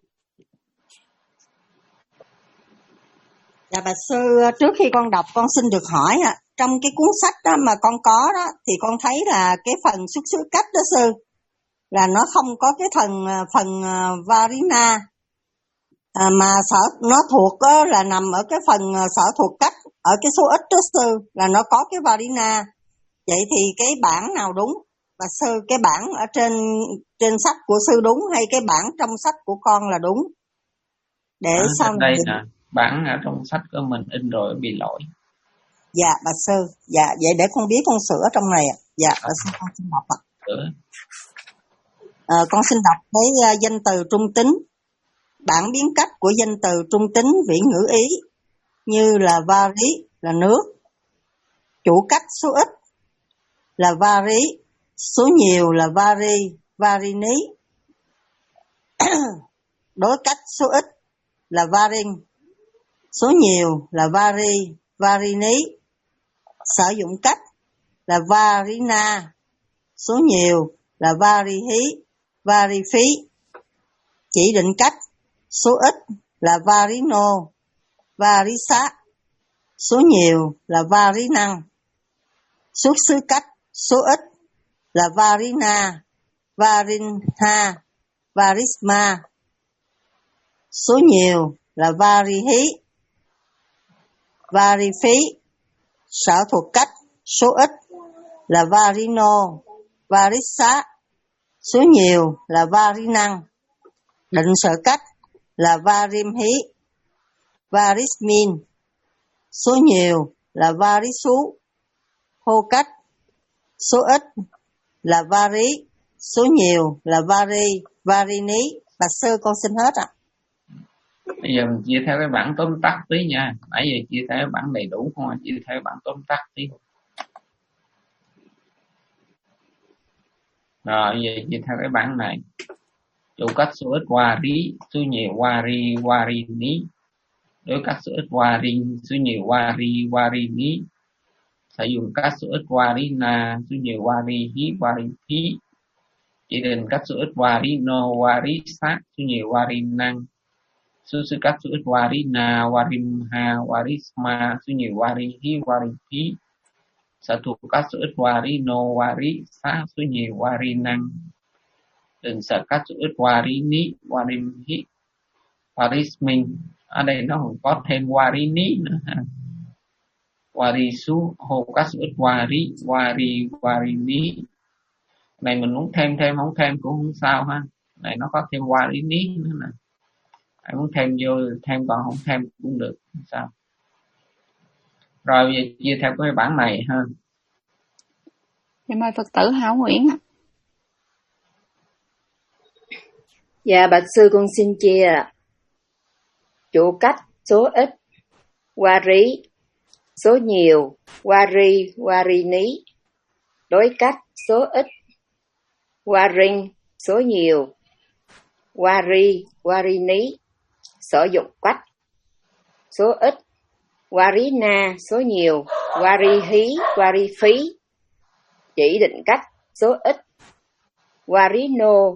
Speaker 8: Dạ bà sư, trước khi con đọc con xin được hỏi ạ, trong cái cuốn sách đó mà con có đó thì con thấy là cái phần xuất xứ cách đó sư, là nó không có cái phần phần Varina, à, mà sở nó thuộc đó là nằm ở cái phần sở thuộc cách ở cái số ít đó sư, là nó có cái Varina. Vậy thì cái bản nào đúng? Và sư, cái bản ở trên trên sách của sư đúng hay cái bản trong sách của con là đúng? Để
Speaker 1: à,
Speaker 8: sau
Speaker 1: đây
Speaker 8: này...
Speaker 1: nè, bản ở trong sách của mình in rồi bị lỗi.
Speaker 8: Dạ bà sư, dạ vậy để con biết con sửa trong này ạ. Dạ bà sư, con xin đọc ạ. À, con xin đọc cái uh, danh từ trung tính, bản biến cách của danh từ trung tính vĩ ngữ Ý như là vari là nước, chủ cách số ít là vari, số nhiều là vari, varini, đối cách số ít là varin, số nhiều là vari, varini, sử dụng cách là varina, số nhiều là varihi, varifi, chỉ định cách số ít là varino, varisa, số nhiều là varinang, xuất xứ cách số ít là varina, varinha, varisma, số nhiều là varihi, varifi, sở thuộc cách số ít là varino, varisa, số nhiều là varinang, định sở cách là varimhi, varismin, số nhiều là varisu, hô cách số ít là vari, số nhiều là vari, varini. Bà sư con xin hết ạ.
Speaker 1: Bây giờ mình chia theo cái bản tóm tắt tí nha. Nãy giờ chia theo cái bản đầy đủ không, chia theo cái bản tóm tắt tí. Rồi bây giờ chia theo cái bản này. Chủ cách số ít vari, số nhiều vari, varini. Đối cách số ít varin, số nhiều vari, varini. Sử dụng cách số ít varina, số nhiều varihi, varihi. Chỉ định cách số ít varino, varisa, số nhiều varinang. Số xứ cách số ít varina, varimha, varisma, số nhiều varihi, varihi. Sở thuộc cách số ít varino, varisa, số nhiều varinang. Định sở cách số ít varini, varimhi, varismin. Ở đây nó còn có thêm varini nữa ha. Varisu, hồ cách số ít vari, vari, varini. Này mình muốn thêm thêm không thêm cũng không sao ha. Này nó có thêm varini nữa nè. Ai muốn thêm vô thêm, còn không thêm cũng được, không sao. Rồi bây giờ chia theo cái bản này ha.
Speaker 2: Thì mời Phật tử Hảo Nguyễn ạ.
Speaker 4: Dạ bạch sư con xin chia chủ cách số ít vari, số nhiều vari, varini, đối cách số ít varin, số nhiều vari, varini, sử dụng cách số ít Warina số nhiều, Warihi, Warifi chỉ định cách số ít, Warino,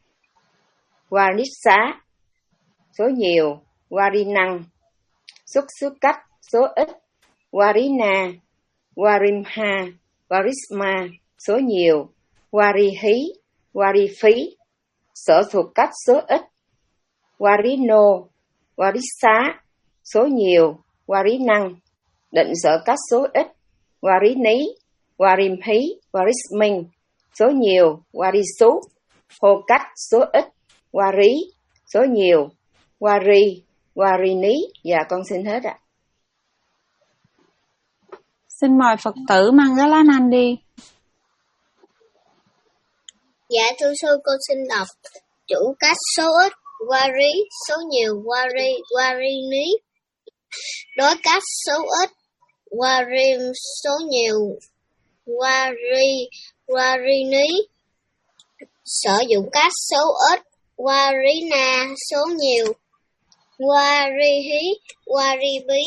Speaker 4: Warisa số nhiều, Warinang xuất xứ cách số ít, Warina, Warimha, Warisma số nhiều, Warihi, Warifi sở thuộc cách số ít, Warino, Warisa số nhiều, Warinang định sở cách số ít, Warini, Warimhi, Warismin số nhiều, Warisu hô cách số ít, Wari số nhiều, Wari, Warini. Dạ con xin hết ạ.
Speaker 2: Xin mời Phật tử Mangalanand đi.
Speaker 16: Dạ thưa sư, con xin đọc chủ cách số ít, Wari số nhiều, Wari, Warini đối cách số ít, Warim số nhiều, Wari, Warini sử dụng cách số ít, Warina số nhiều, Warihi, Waribi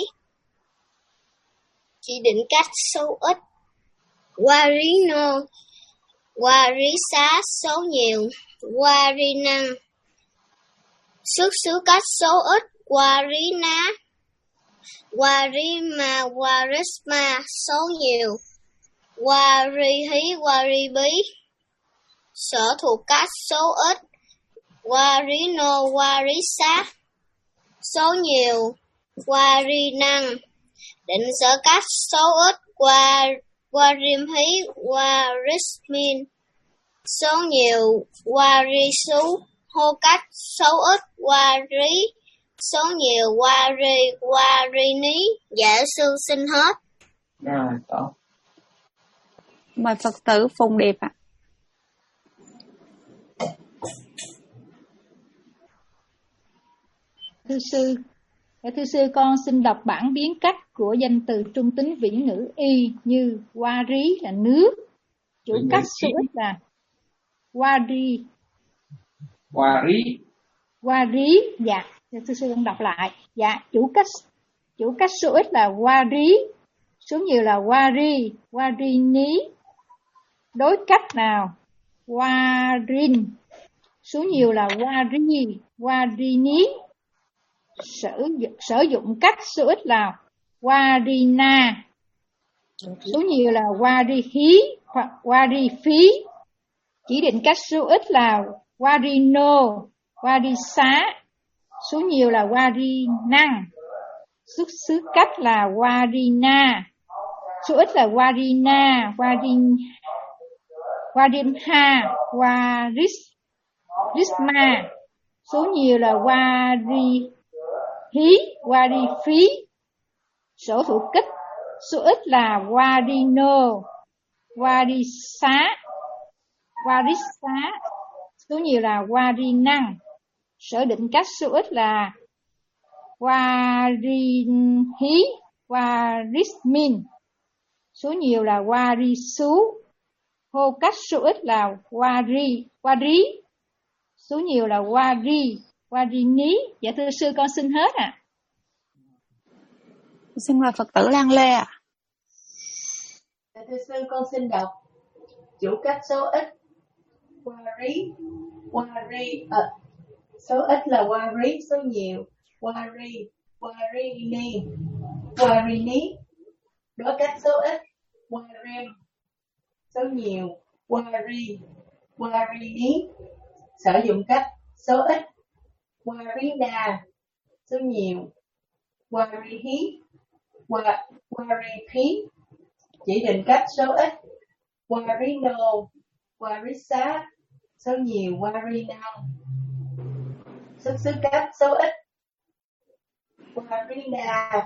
Speaker 16: chỉ định cách số ít, Warino, Warisa số nhiều, Warinang xuất xứ cách số ít, Warina, Warima, Warisma số nhiều, Warihi, Waribi sở thuộc cách số ít, Warino, Warisa số nhiều, Warinang định sở cách số ít, Warimhi, Warismin số nhiều, Warisu hô cách số ít, Wari số nhiều, Wari, Warini. Dạ sư xin hết.
Speaker 1: Rồi, tốt.
Speaker 2: Mời Phật tử Phùng Điệp ạ.
Speaker 5: Thưa sư, thưa sư con xin đọc bản biến cách của danh từ trung tính viễn ngữ y như Wari là nước, chủ cách số ít là Wari.
Speaker 1: Wari.
Speaker 5: Wari, dạ. Thưa sư con đọc lại. Dạ, chủ cách chủ cách số ít là Wari, số nhiều là Wari, Warini. Đối cách nào? Warin, số nhiều là Wari, Warini. Sử, sử dụng cách số ít là Warina, số nhiều là Warihi hoặc Warifi. Chỉ định cách số ít là Warino, Warisa, số nhiều là Warinang. Xuất xứ cách là Warina, số ít là Warina, Warin, Warimha, Waris, Risma, số nhiều là Wari Hí, Warifi, số thủ kích, số ít là Warino, Warisa, Warisa, số nhiều là Warinang. Sở định cách số ít là Warinhi, Warismin, số nhiều là Warisu. Hô cách số ít là Wari, Wari, số nhiều là Wari, Warini. Dạ thưa sư con xin hết ạ. À.
Speaker 2: Xin mời Phật tử Lan Lê ạ. À.
Speaker 10: Dạ thưa sư con xin đọc chủ cách số ít, Wari, Wari, à, số ít là Wari, số nhiều, Wari, Warini, Warini. Đối cách số ít, Warim, số nhiều, Wari, Warini. Sử dụng cách số ít, Warina, số nhiều, Warihi, Warifi. Chỉ định cách số ít, Warino, Warisa, số nhiều, Warinang. Xuất xứ cách số ít, Warina,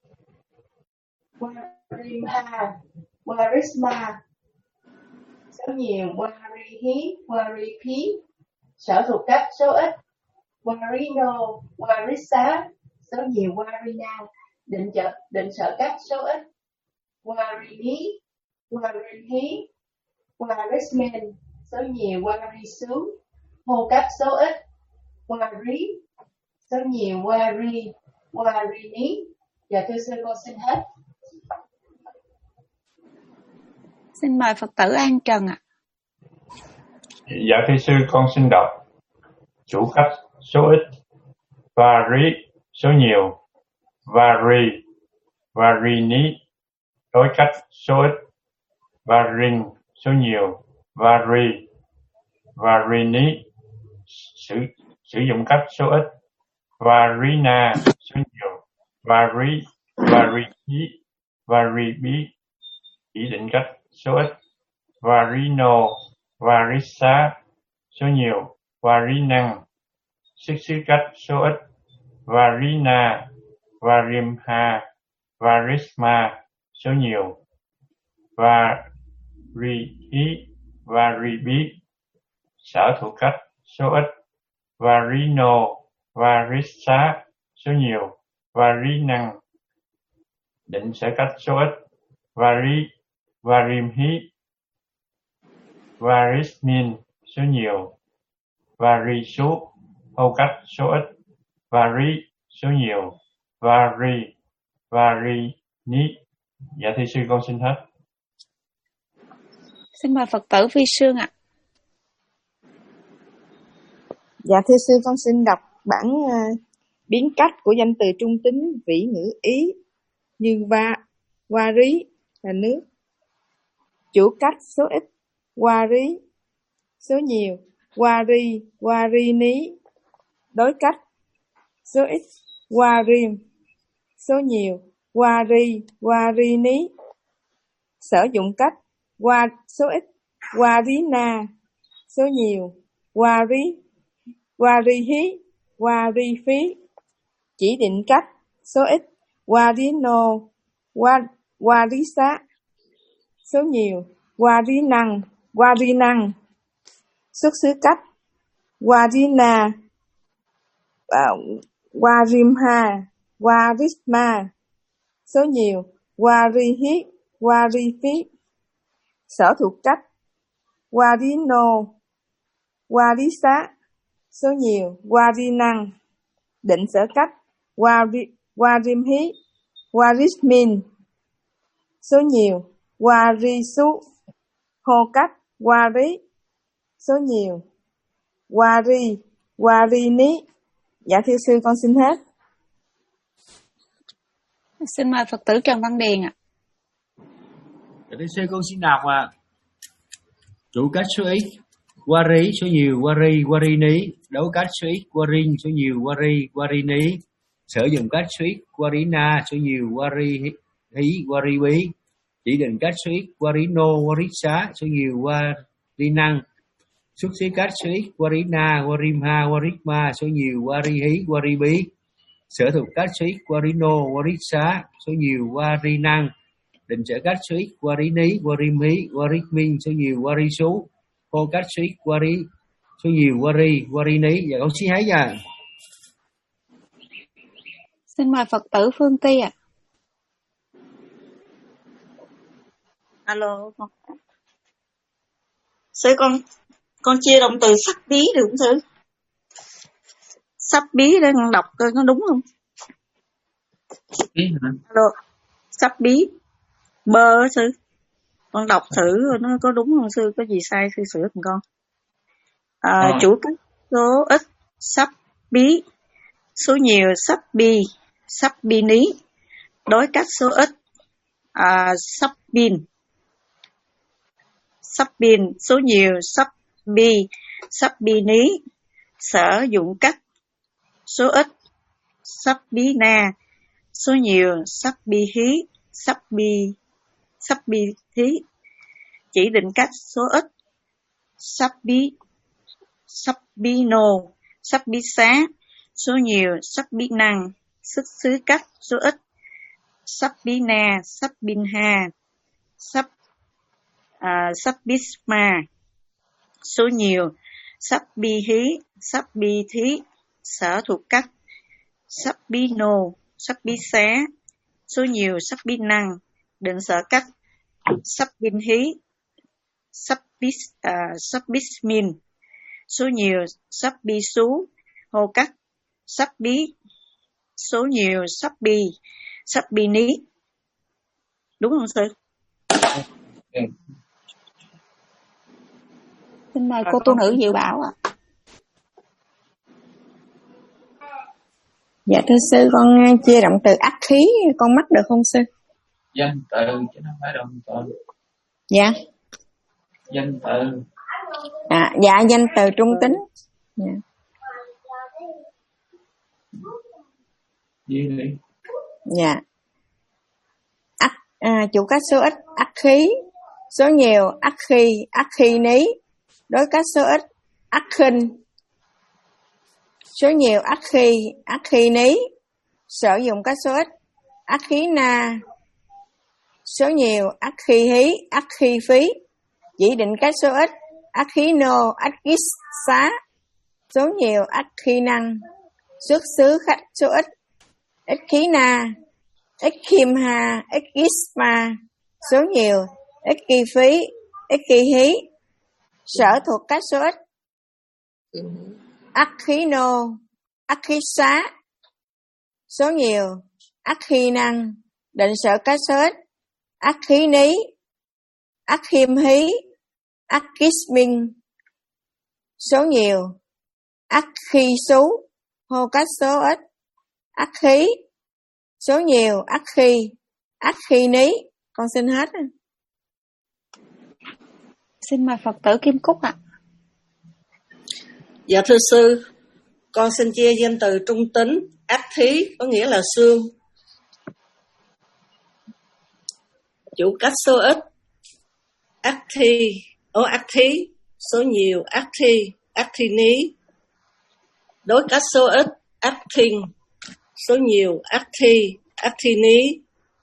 Speaker 10: Warimha, Warisma, số nhiều, Warihi, Warifi. Sở thuộc cách số ít, Warino, Warisa, số nhiều, Warinang. Định chợ, định sở cách số ít, Warini, Warihi, Warismin, số nhiều, Warisu. Hô cách số ít, Wari, số nhiều, Wari, Warini. Dạ thưa sư, con xin hết.
Speaker 2: Xin mời Phật tử An Trần ạ.
Speaker 13: Dạ thưa sư, con xin đọc chủ cách số ít, vari số nhiều, vari varini đối cách số ít, varin số nhiều, vari varini sử sử dụng cách số ít, varina số nhiều, vari varini varibi chỉ định cách số ít, varino varisa số nhiều, varinang xuất xứ cách số ít, varina varimha varisma số nhiều, varihi varibi sở thuộc cách số ít, varino varisa số nhiều, varinang định sở cách số ít, vari varimhi varismin số nhiều, varisu hô cách số ít, vari số nhiều, vari varini. Dạ thưa sư, con xin hết.
Speaker 2: Xin mời Phật tử Phi Sương ạ.
Speaker 17: Dạ thưa sư, con xin đọc bản uh, biến cách của danh từ trung tính vĩ ngữ Ý như va, vari là nước, chủ cách số ít, vari số nhiều, vari varini đối cách số ít, varim số nhiều, vari varini sở dụng cách, qua số ít, varina số nhiều, vari varihi varifi chỉ định cách số ít, varino varisa số nhiều, varinang varinang xuất xứ cách, varina uh, varimha varisma số nhiều, varihi varifi sở thuộc cách, varino varisa số nhiều, varinang định sở cách, varimhi varismin số nhiều, varisu hô cách, vari số nhiều, vari varini. Dạ thưa sư, con xin hết.
Speaker 2: Xin mời Phật tử Trần Văn Điền ạ.
Speaker 19: Dạ thưa sư, con xin đọc ạ. Chủ cách số ít, vari số nhiều, vari varini đấu cách số ít, varin số nhiều, vari varini sử dụng cách số ít, varina số nhiều, vari hí varibi chỉ định cách số ít, varino varisa số nhiều, varinang xuất xứ cách số ít, varina varimha varisma số nhiều, varihi varibi sở thuộc cách số ít, varino varisa số nhiều, varinang định sở cách số ít, varini varimi varismin số nhiều, varisu hô cách số ít, vari số nhiều, vari varini. Dạ con xin hãy nha.
Speaker 2: Xin mời Phật tử Phương Ti ạ.
Speaker 18: Alo con. Sư con con chia động từ sắc bí được không sư? Sắc bí để con đọc coi nó đúng không?
Speaker 1: Bí hả?
Speaker 18: Alo. Sắc bí bơ sư. Con đọc thử nó có đúng không sư? Có gì sai sư sửa cùng con. À, à. Chủ cách số ít, sắp bí số nhiều, sắp bi sắp bi ní đối cách số ít, à, sắp bin sắp bin số nhiều, sắp bi sắp bi ní sở dụng cách số ít, sắp bí na số nhiều, sắp bi hí sắp bi sắp bi thí chỉ định cách số ít, sắp bí sắp bí nô sắp bí xá số nhiều, sắp bí năng xuất xứ cách số ít, sắp bí na sắp bin ha sắp à, sắp bisma số nhiều, sắp bi hí sắp bi thí sở thuộc cách, sắp bí nô sắp bí xá số nhiều, sắp bí năng định sở cách, sắp bin hí sắp bis à, sắp bismin số nhiều, sắp bi sú hô cách, sắp bí số nhiều, sắp bi Sapini. Đúng không sư?
Speaker 1: Okay.
Speaker 2: Xin mời cô tu nữ Diệu Bảo ạ. À.
Speaker 12: Dạ thưa sư, con chia động từ ác khí con mắt được không sư?
Speaker 1: Danh từ chứ không phải động từ.
Speaker 12: Dạ.
Speaker 1: Danh từ.
Speaker 12: À, dạ danh từ trung tính. Dạ.
Speaker 1: Gì đi?
Speaker 12: Dạ. Ác, à, chủ cách số ít ác khí, số nhiều ác khi, ác khi ní. Đối cách số ít ác khinh, số nhiều ác khi, ác khi ní. Sử dụng cách số ít ác khí na, số nhiều ác khi hí, ác khi phí. Chỉ định cách số ít ác khí nô, ác ký xá, số nhiều ác khí năng. Xuất xứ khách số ít ít khí na, ít kim ha, ít ký ma, số nhiều ít kỳ phí, ít kỳ hí. Sở thuộc cách số ít ác khí nô, ác khí xá, số nhiều ác khí năng. Định sở cách số ít ác khí ní, ác khiêm hí, ác ký minh, số nhiều ác khi xú. Hô cách số ít ác khí, số nhiều ác khi, ác khi ní. Con xin hết.
Speaker 2: Xin mời Phật tử Kim Cúc ạ. À.
Speaker 6: Dạ thưa sư, con xin chia danh từ trung tính ác khí có nghĩa là xương. Chủ cách số ít ác thi, ô ác thí, số nhiều ác thi, ác thi ní. Đối cách số ít ác thinh, số nhiều ác thi, ác thi ní.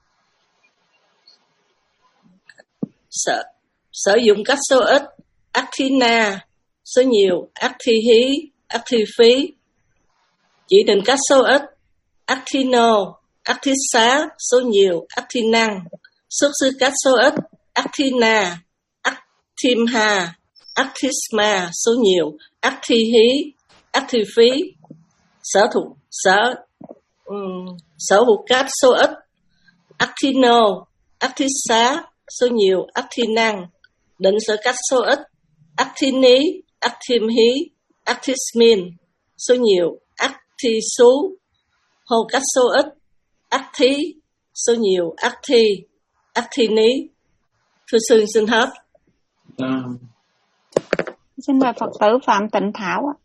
Speaker 6: Sở, sử dụng cách số ít ác thi na, số nhiều ác thi hí, ác thi phí. Chỉ định cách số ít ác thi nô, ác thi xá, số nhiều ác thi năng. Xuất xứ cách số ít ác thi na, ác thim ha, ác thi ma, số nhiều ác thi hí, ác thi phí. Sở thuộc sở um, sở hữu cách số ít ác thi nô, ác thi xá, số nhiều ác thi năng. Định sở cách số ít ác thi ní, ác thim hí, ác thi min, số nhiều ác thi xú. Hô cách số ít ác thí, số nhiều ác thi, ác thi ní. Thưa sư xin hết.
Speaker 1: Ừ.
Speaker 2: Xin mời Phật tử Phạm Tịnh Thảo ạ.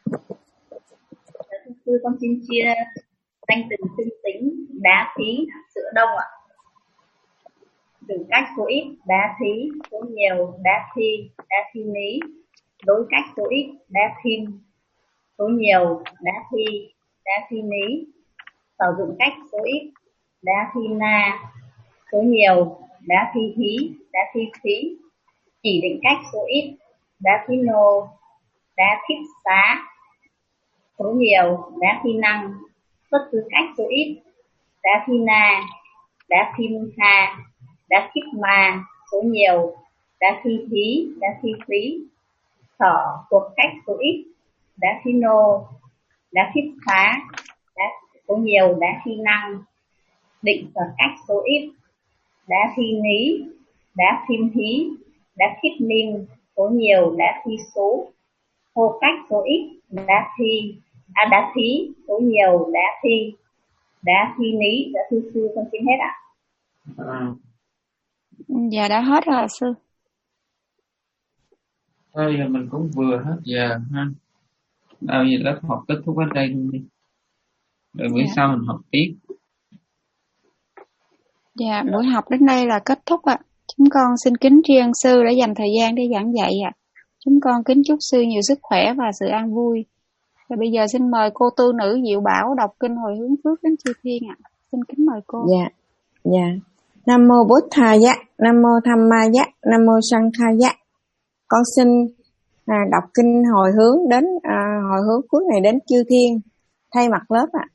Speaker 11: Thưa sư, con xin chia danh từ sinh tính đá thí sữa đông ạ. Từ cách số ít đá thí, số nhiều đá thi, đá thi ní. Đối cách số ít đá thim, số nhiều đá thi, đá thi ní. Sử dụng cách số ít đá thi na, số nhiều đá thi hí, đá thi phí. Chỉ định cách số ít đá thi nô, đá thích xá, số nhiều đá thi năng. Xuất xứ cách số ít đá thi na, đá thi ha, đá thích ma, số nhiều đá thi hí, đá thi phí. Sở thuộc cách số ít đá thi nô, đá thích xá, đá số nhiều đá thi năng. Định sở cách số ít đá thi ní, đá thim hí, đá thích ninh, số nhiều đá thi số. Hô cách số ít đá thi, à đá thí, số nhiều đá thi, đá thi ní. Đã thư sư con xin hết ạ.
Speaker 1: À.
Speaker 2: Dạ đã hết rồi sư.
Speaker 1: Thôi giờ mình cũng vừa hết giờ ha. Đâu giờ lớp học kết thúc ở đây luôn đi. Rồi bữa dạ. sau mình học tiếp.
Speaker 2: Dạ, buổi học đến đây là kết thúc ạ. À. Chúng con xin kính tri ân sư đã dành thời gian để giảng dạy ạ. À. Chúng con kính chúc sư nhiều sức khỏe và sự an vui. Và bây giờ xin mời cô tu nữ Diệu Bảo đọc kinh hồi hướng phước đến chư thiên ạ. À. Xin kính mời cô.
Speaker 12: Dạ, dạ. Nam mô Bổn Thaya, Nam mô Tham Ma Giá, Nam mô Sang Kha Giá. Con xin à, đọc kinh hồi hướng đến à, hồi hướng phước này đến chư thiên thay mặt lớp ạ. À.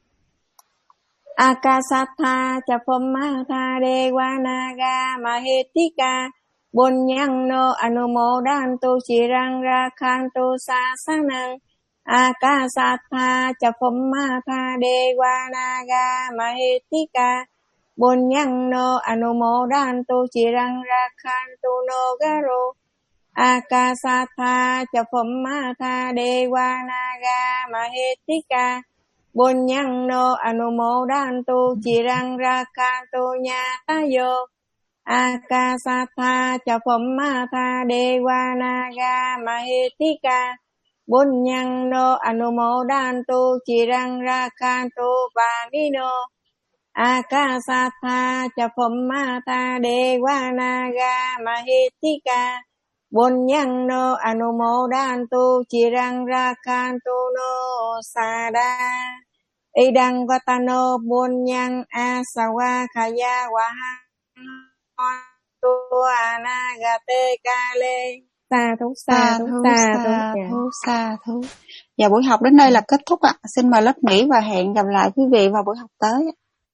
Speaker 12: Akasatha Chapamata Devanaga Mahetika Bunyangno Anumodantu Chirang Rakhantu Sasanang. Akasatha Chapamata Devanaga Mahetika Bunyang no anumodantu chirang rakhantu no garo Akasatha cha Phammatha Devanaga Mahetika Bunyang no anumodantu chirang rakhantu nyatayo Akasatha cha Phammatha Devanaga Mahetika Bunyang no anumodantu chirang rakhantu vanino Akasatha cha Phammatha Devanaga Mahetika Bunyang no anumodantu chirang rakhantu no sada Idang vatano bunyang asawa khaya wahan tu anagate kale. Sa thú sa thú sa thú
Speaker 2: sa thú. Và buổi học đến đây là kết thúc ạ. Xin mời lớp nghỉ và hẹn gặp lại quý vị vào buổi học tới.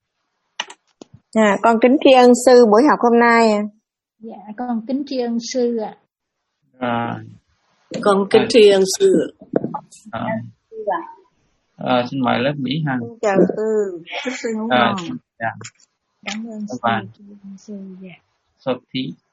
Speaker 12: À, con kính tri ân sư buổi học hôm nay.
Speaker 5: Dạ, con kính tri ân sư ạ.
Speaker 1: À,
Speaker 6: con kính tri ân sư.
Speaker 1: À, à, xin mời lớp Mỹ Hằng.
Speaker 18: Chào sư, chúc sư ngủ
Speaker 1: À,
Speaker 18: ngon.
Speaker 1: dạ.
Speaker 5: Cảm ơn sư,
Speaker 1: Và
Speaker 5: tri ân sư. Dạ.
Speaker 1: Sophie.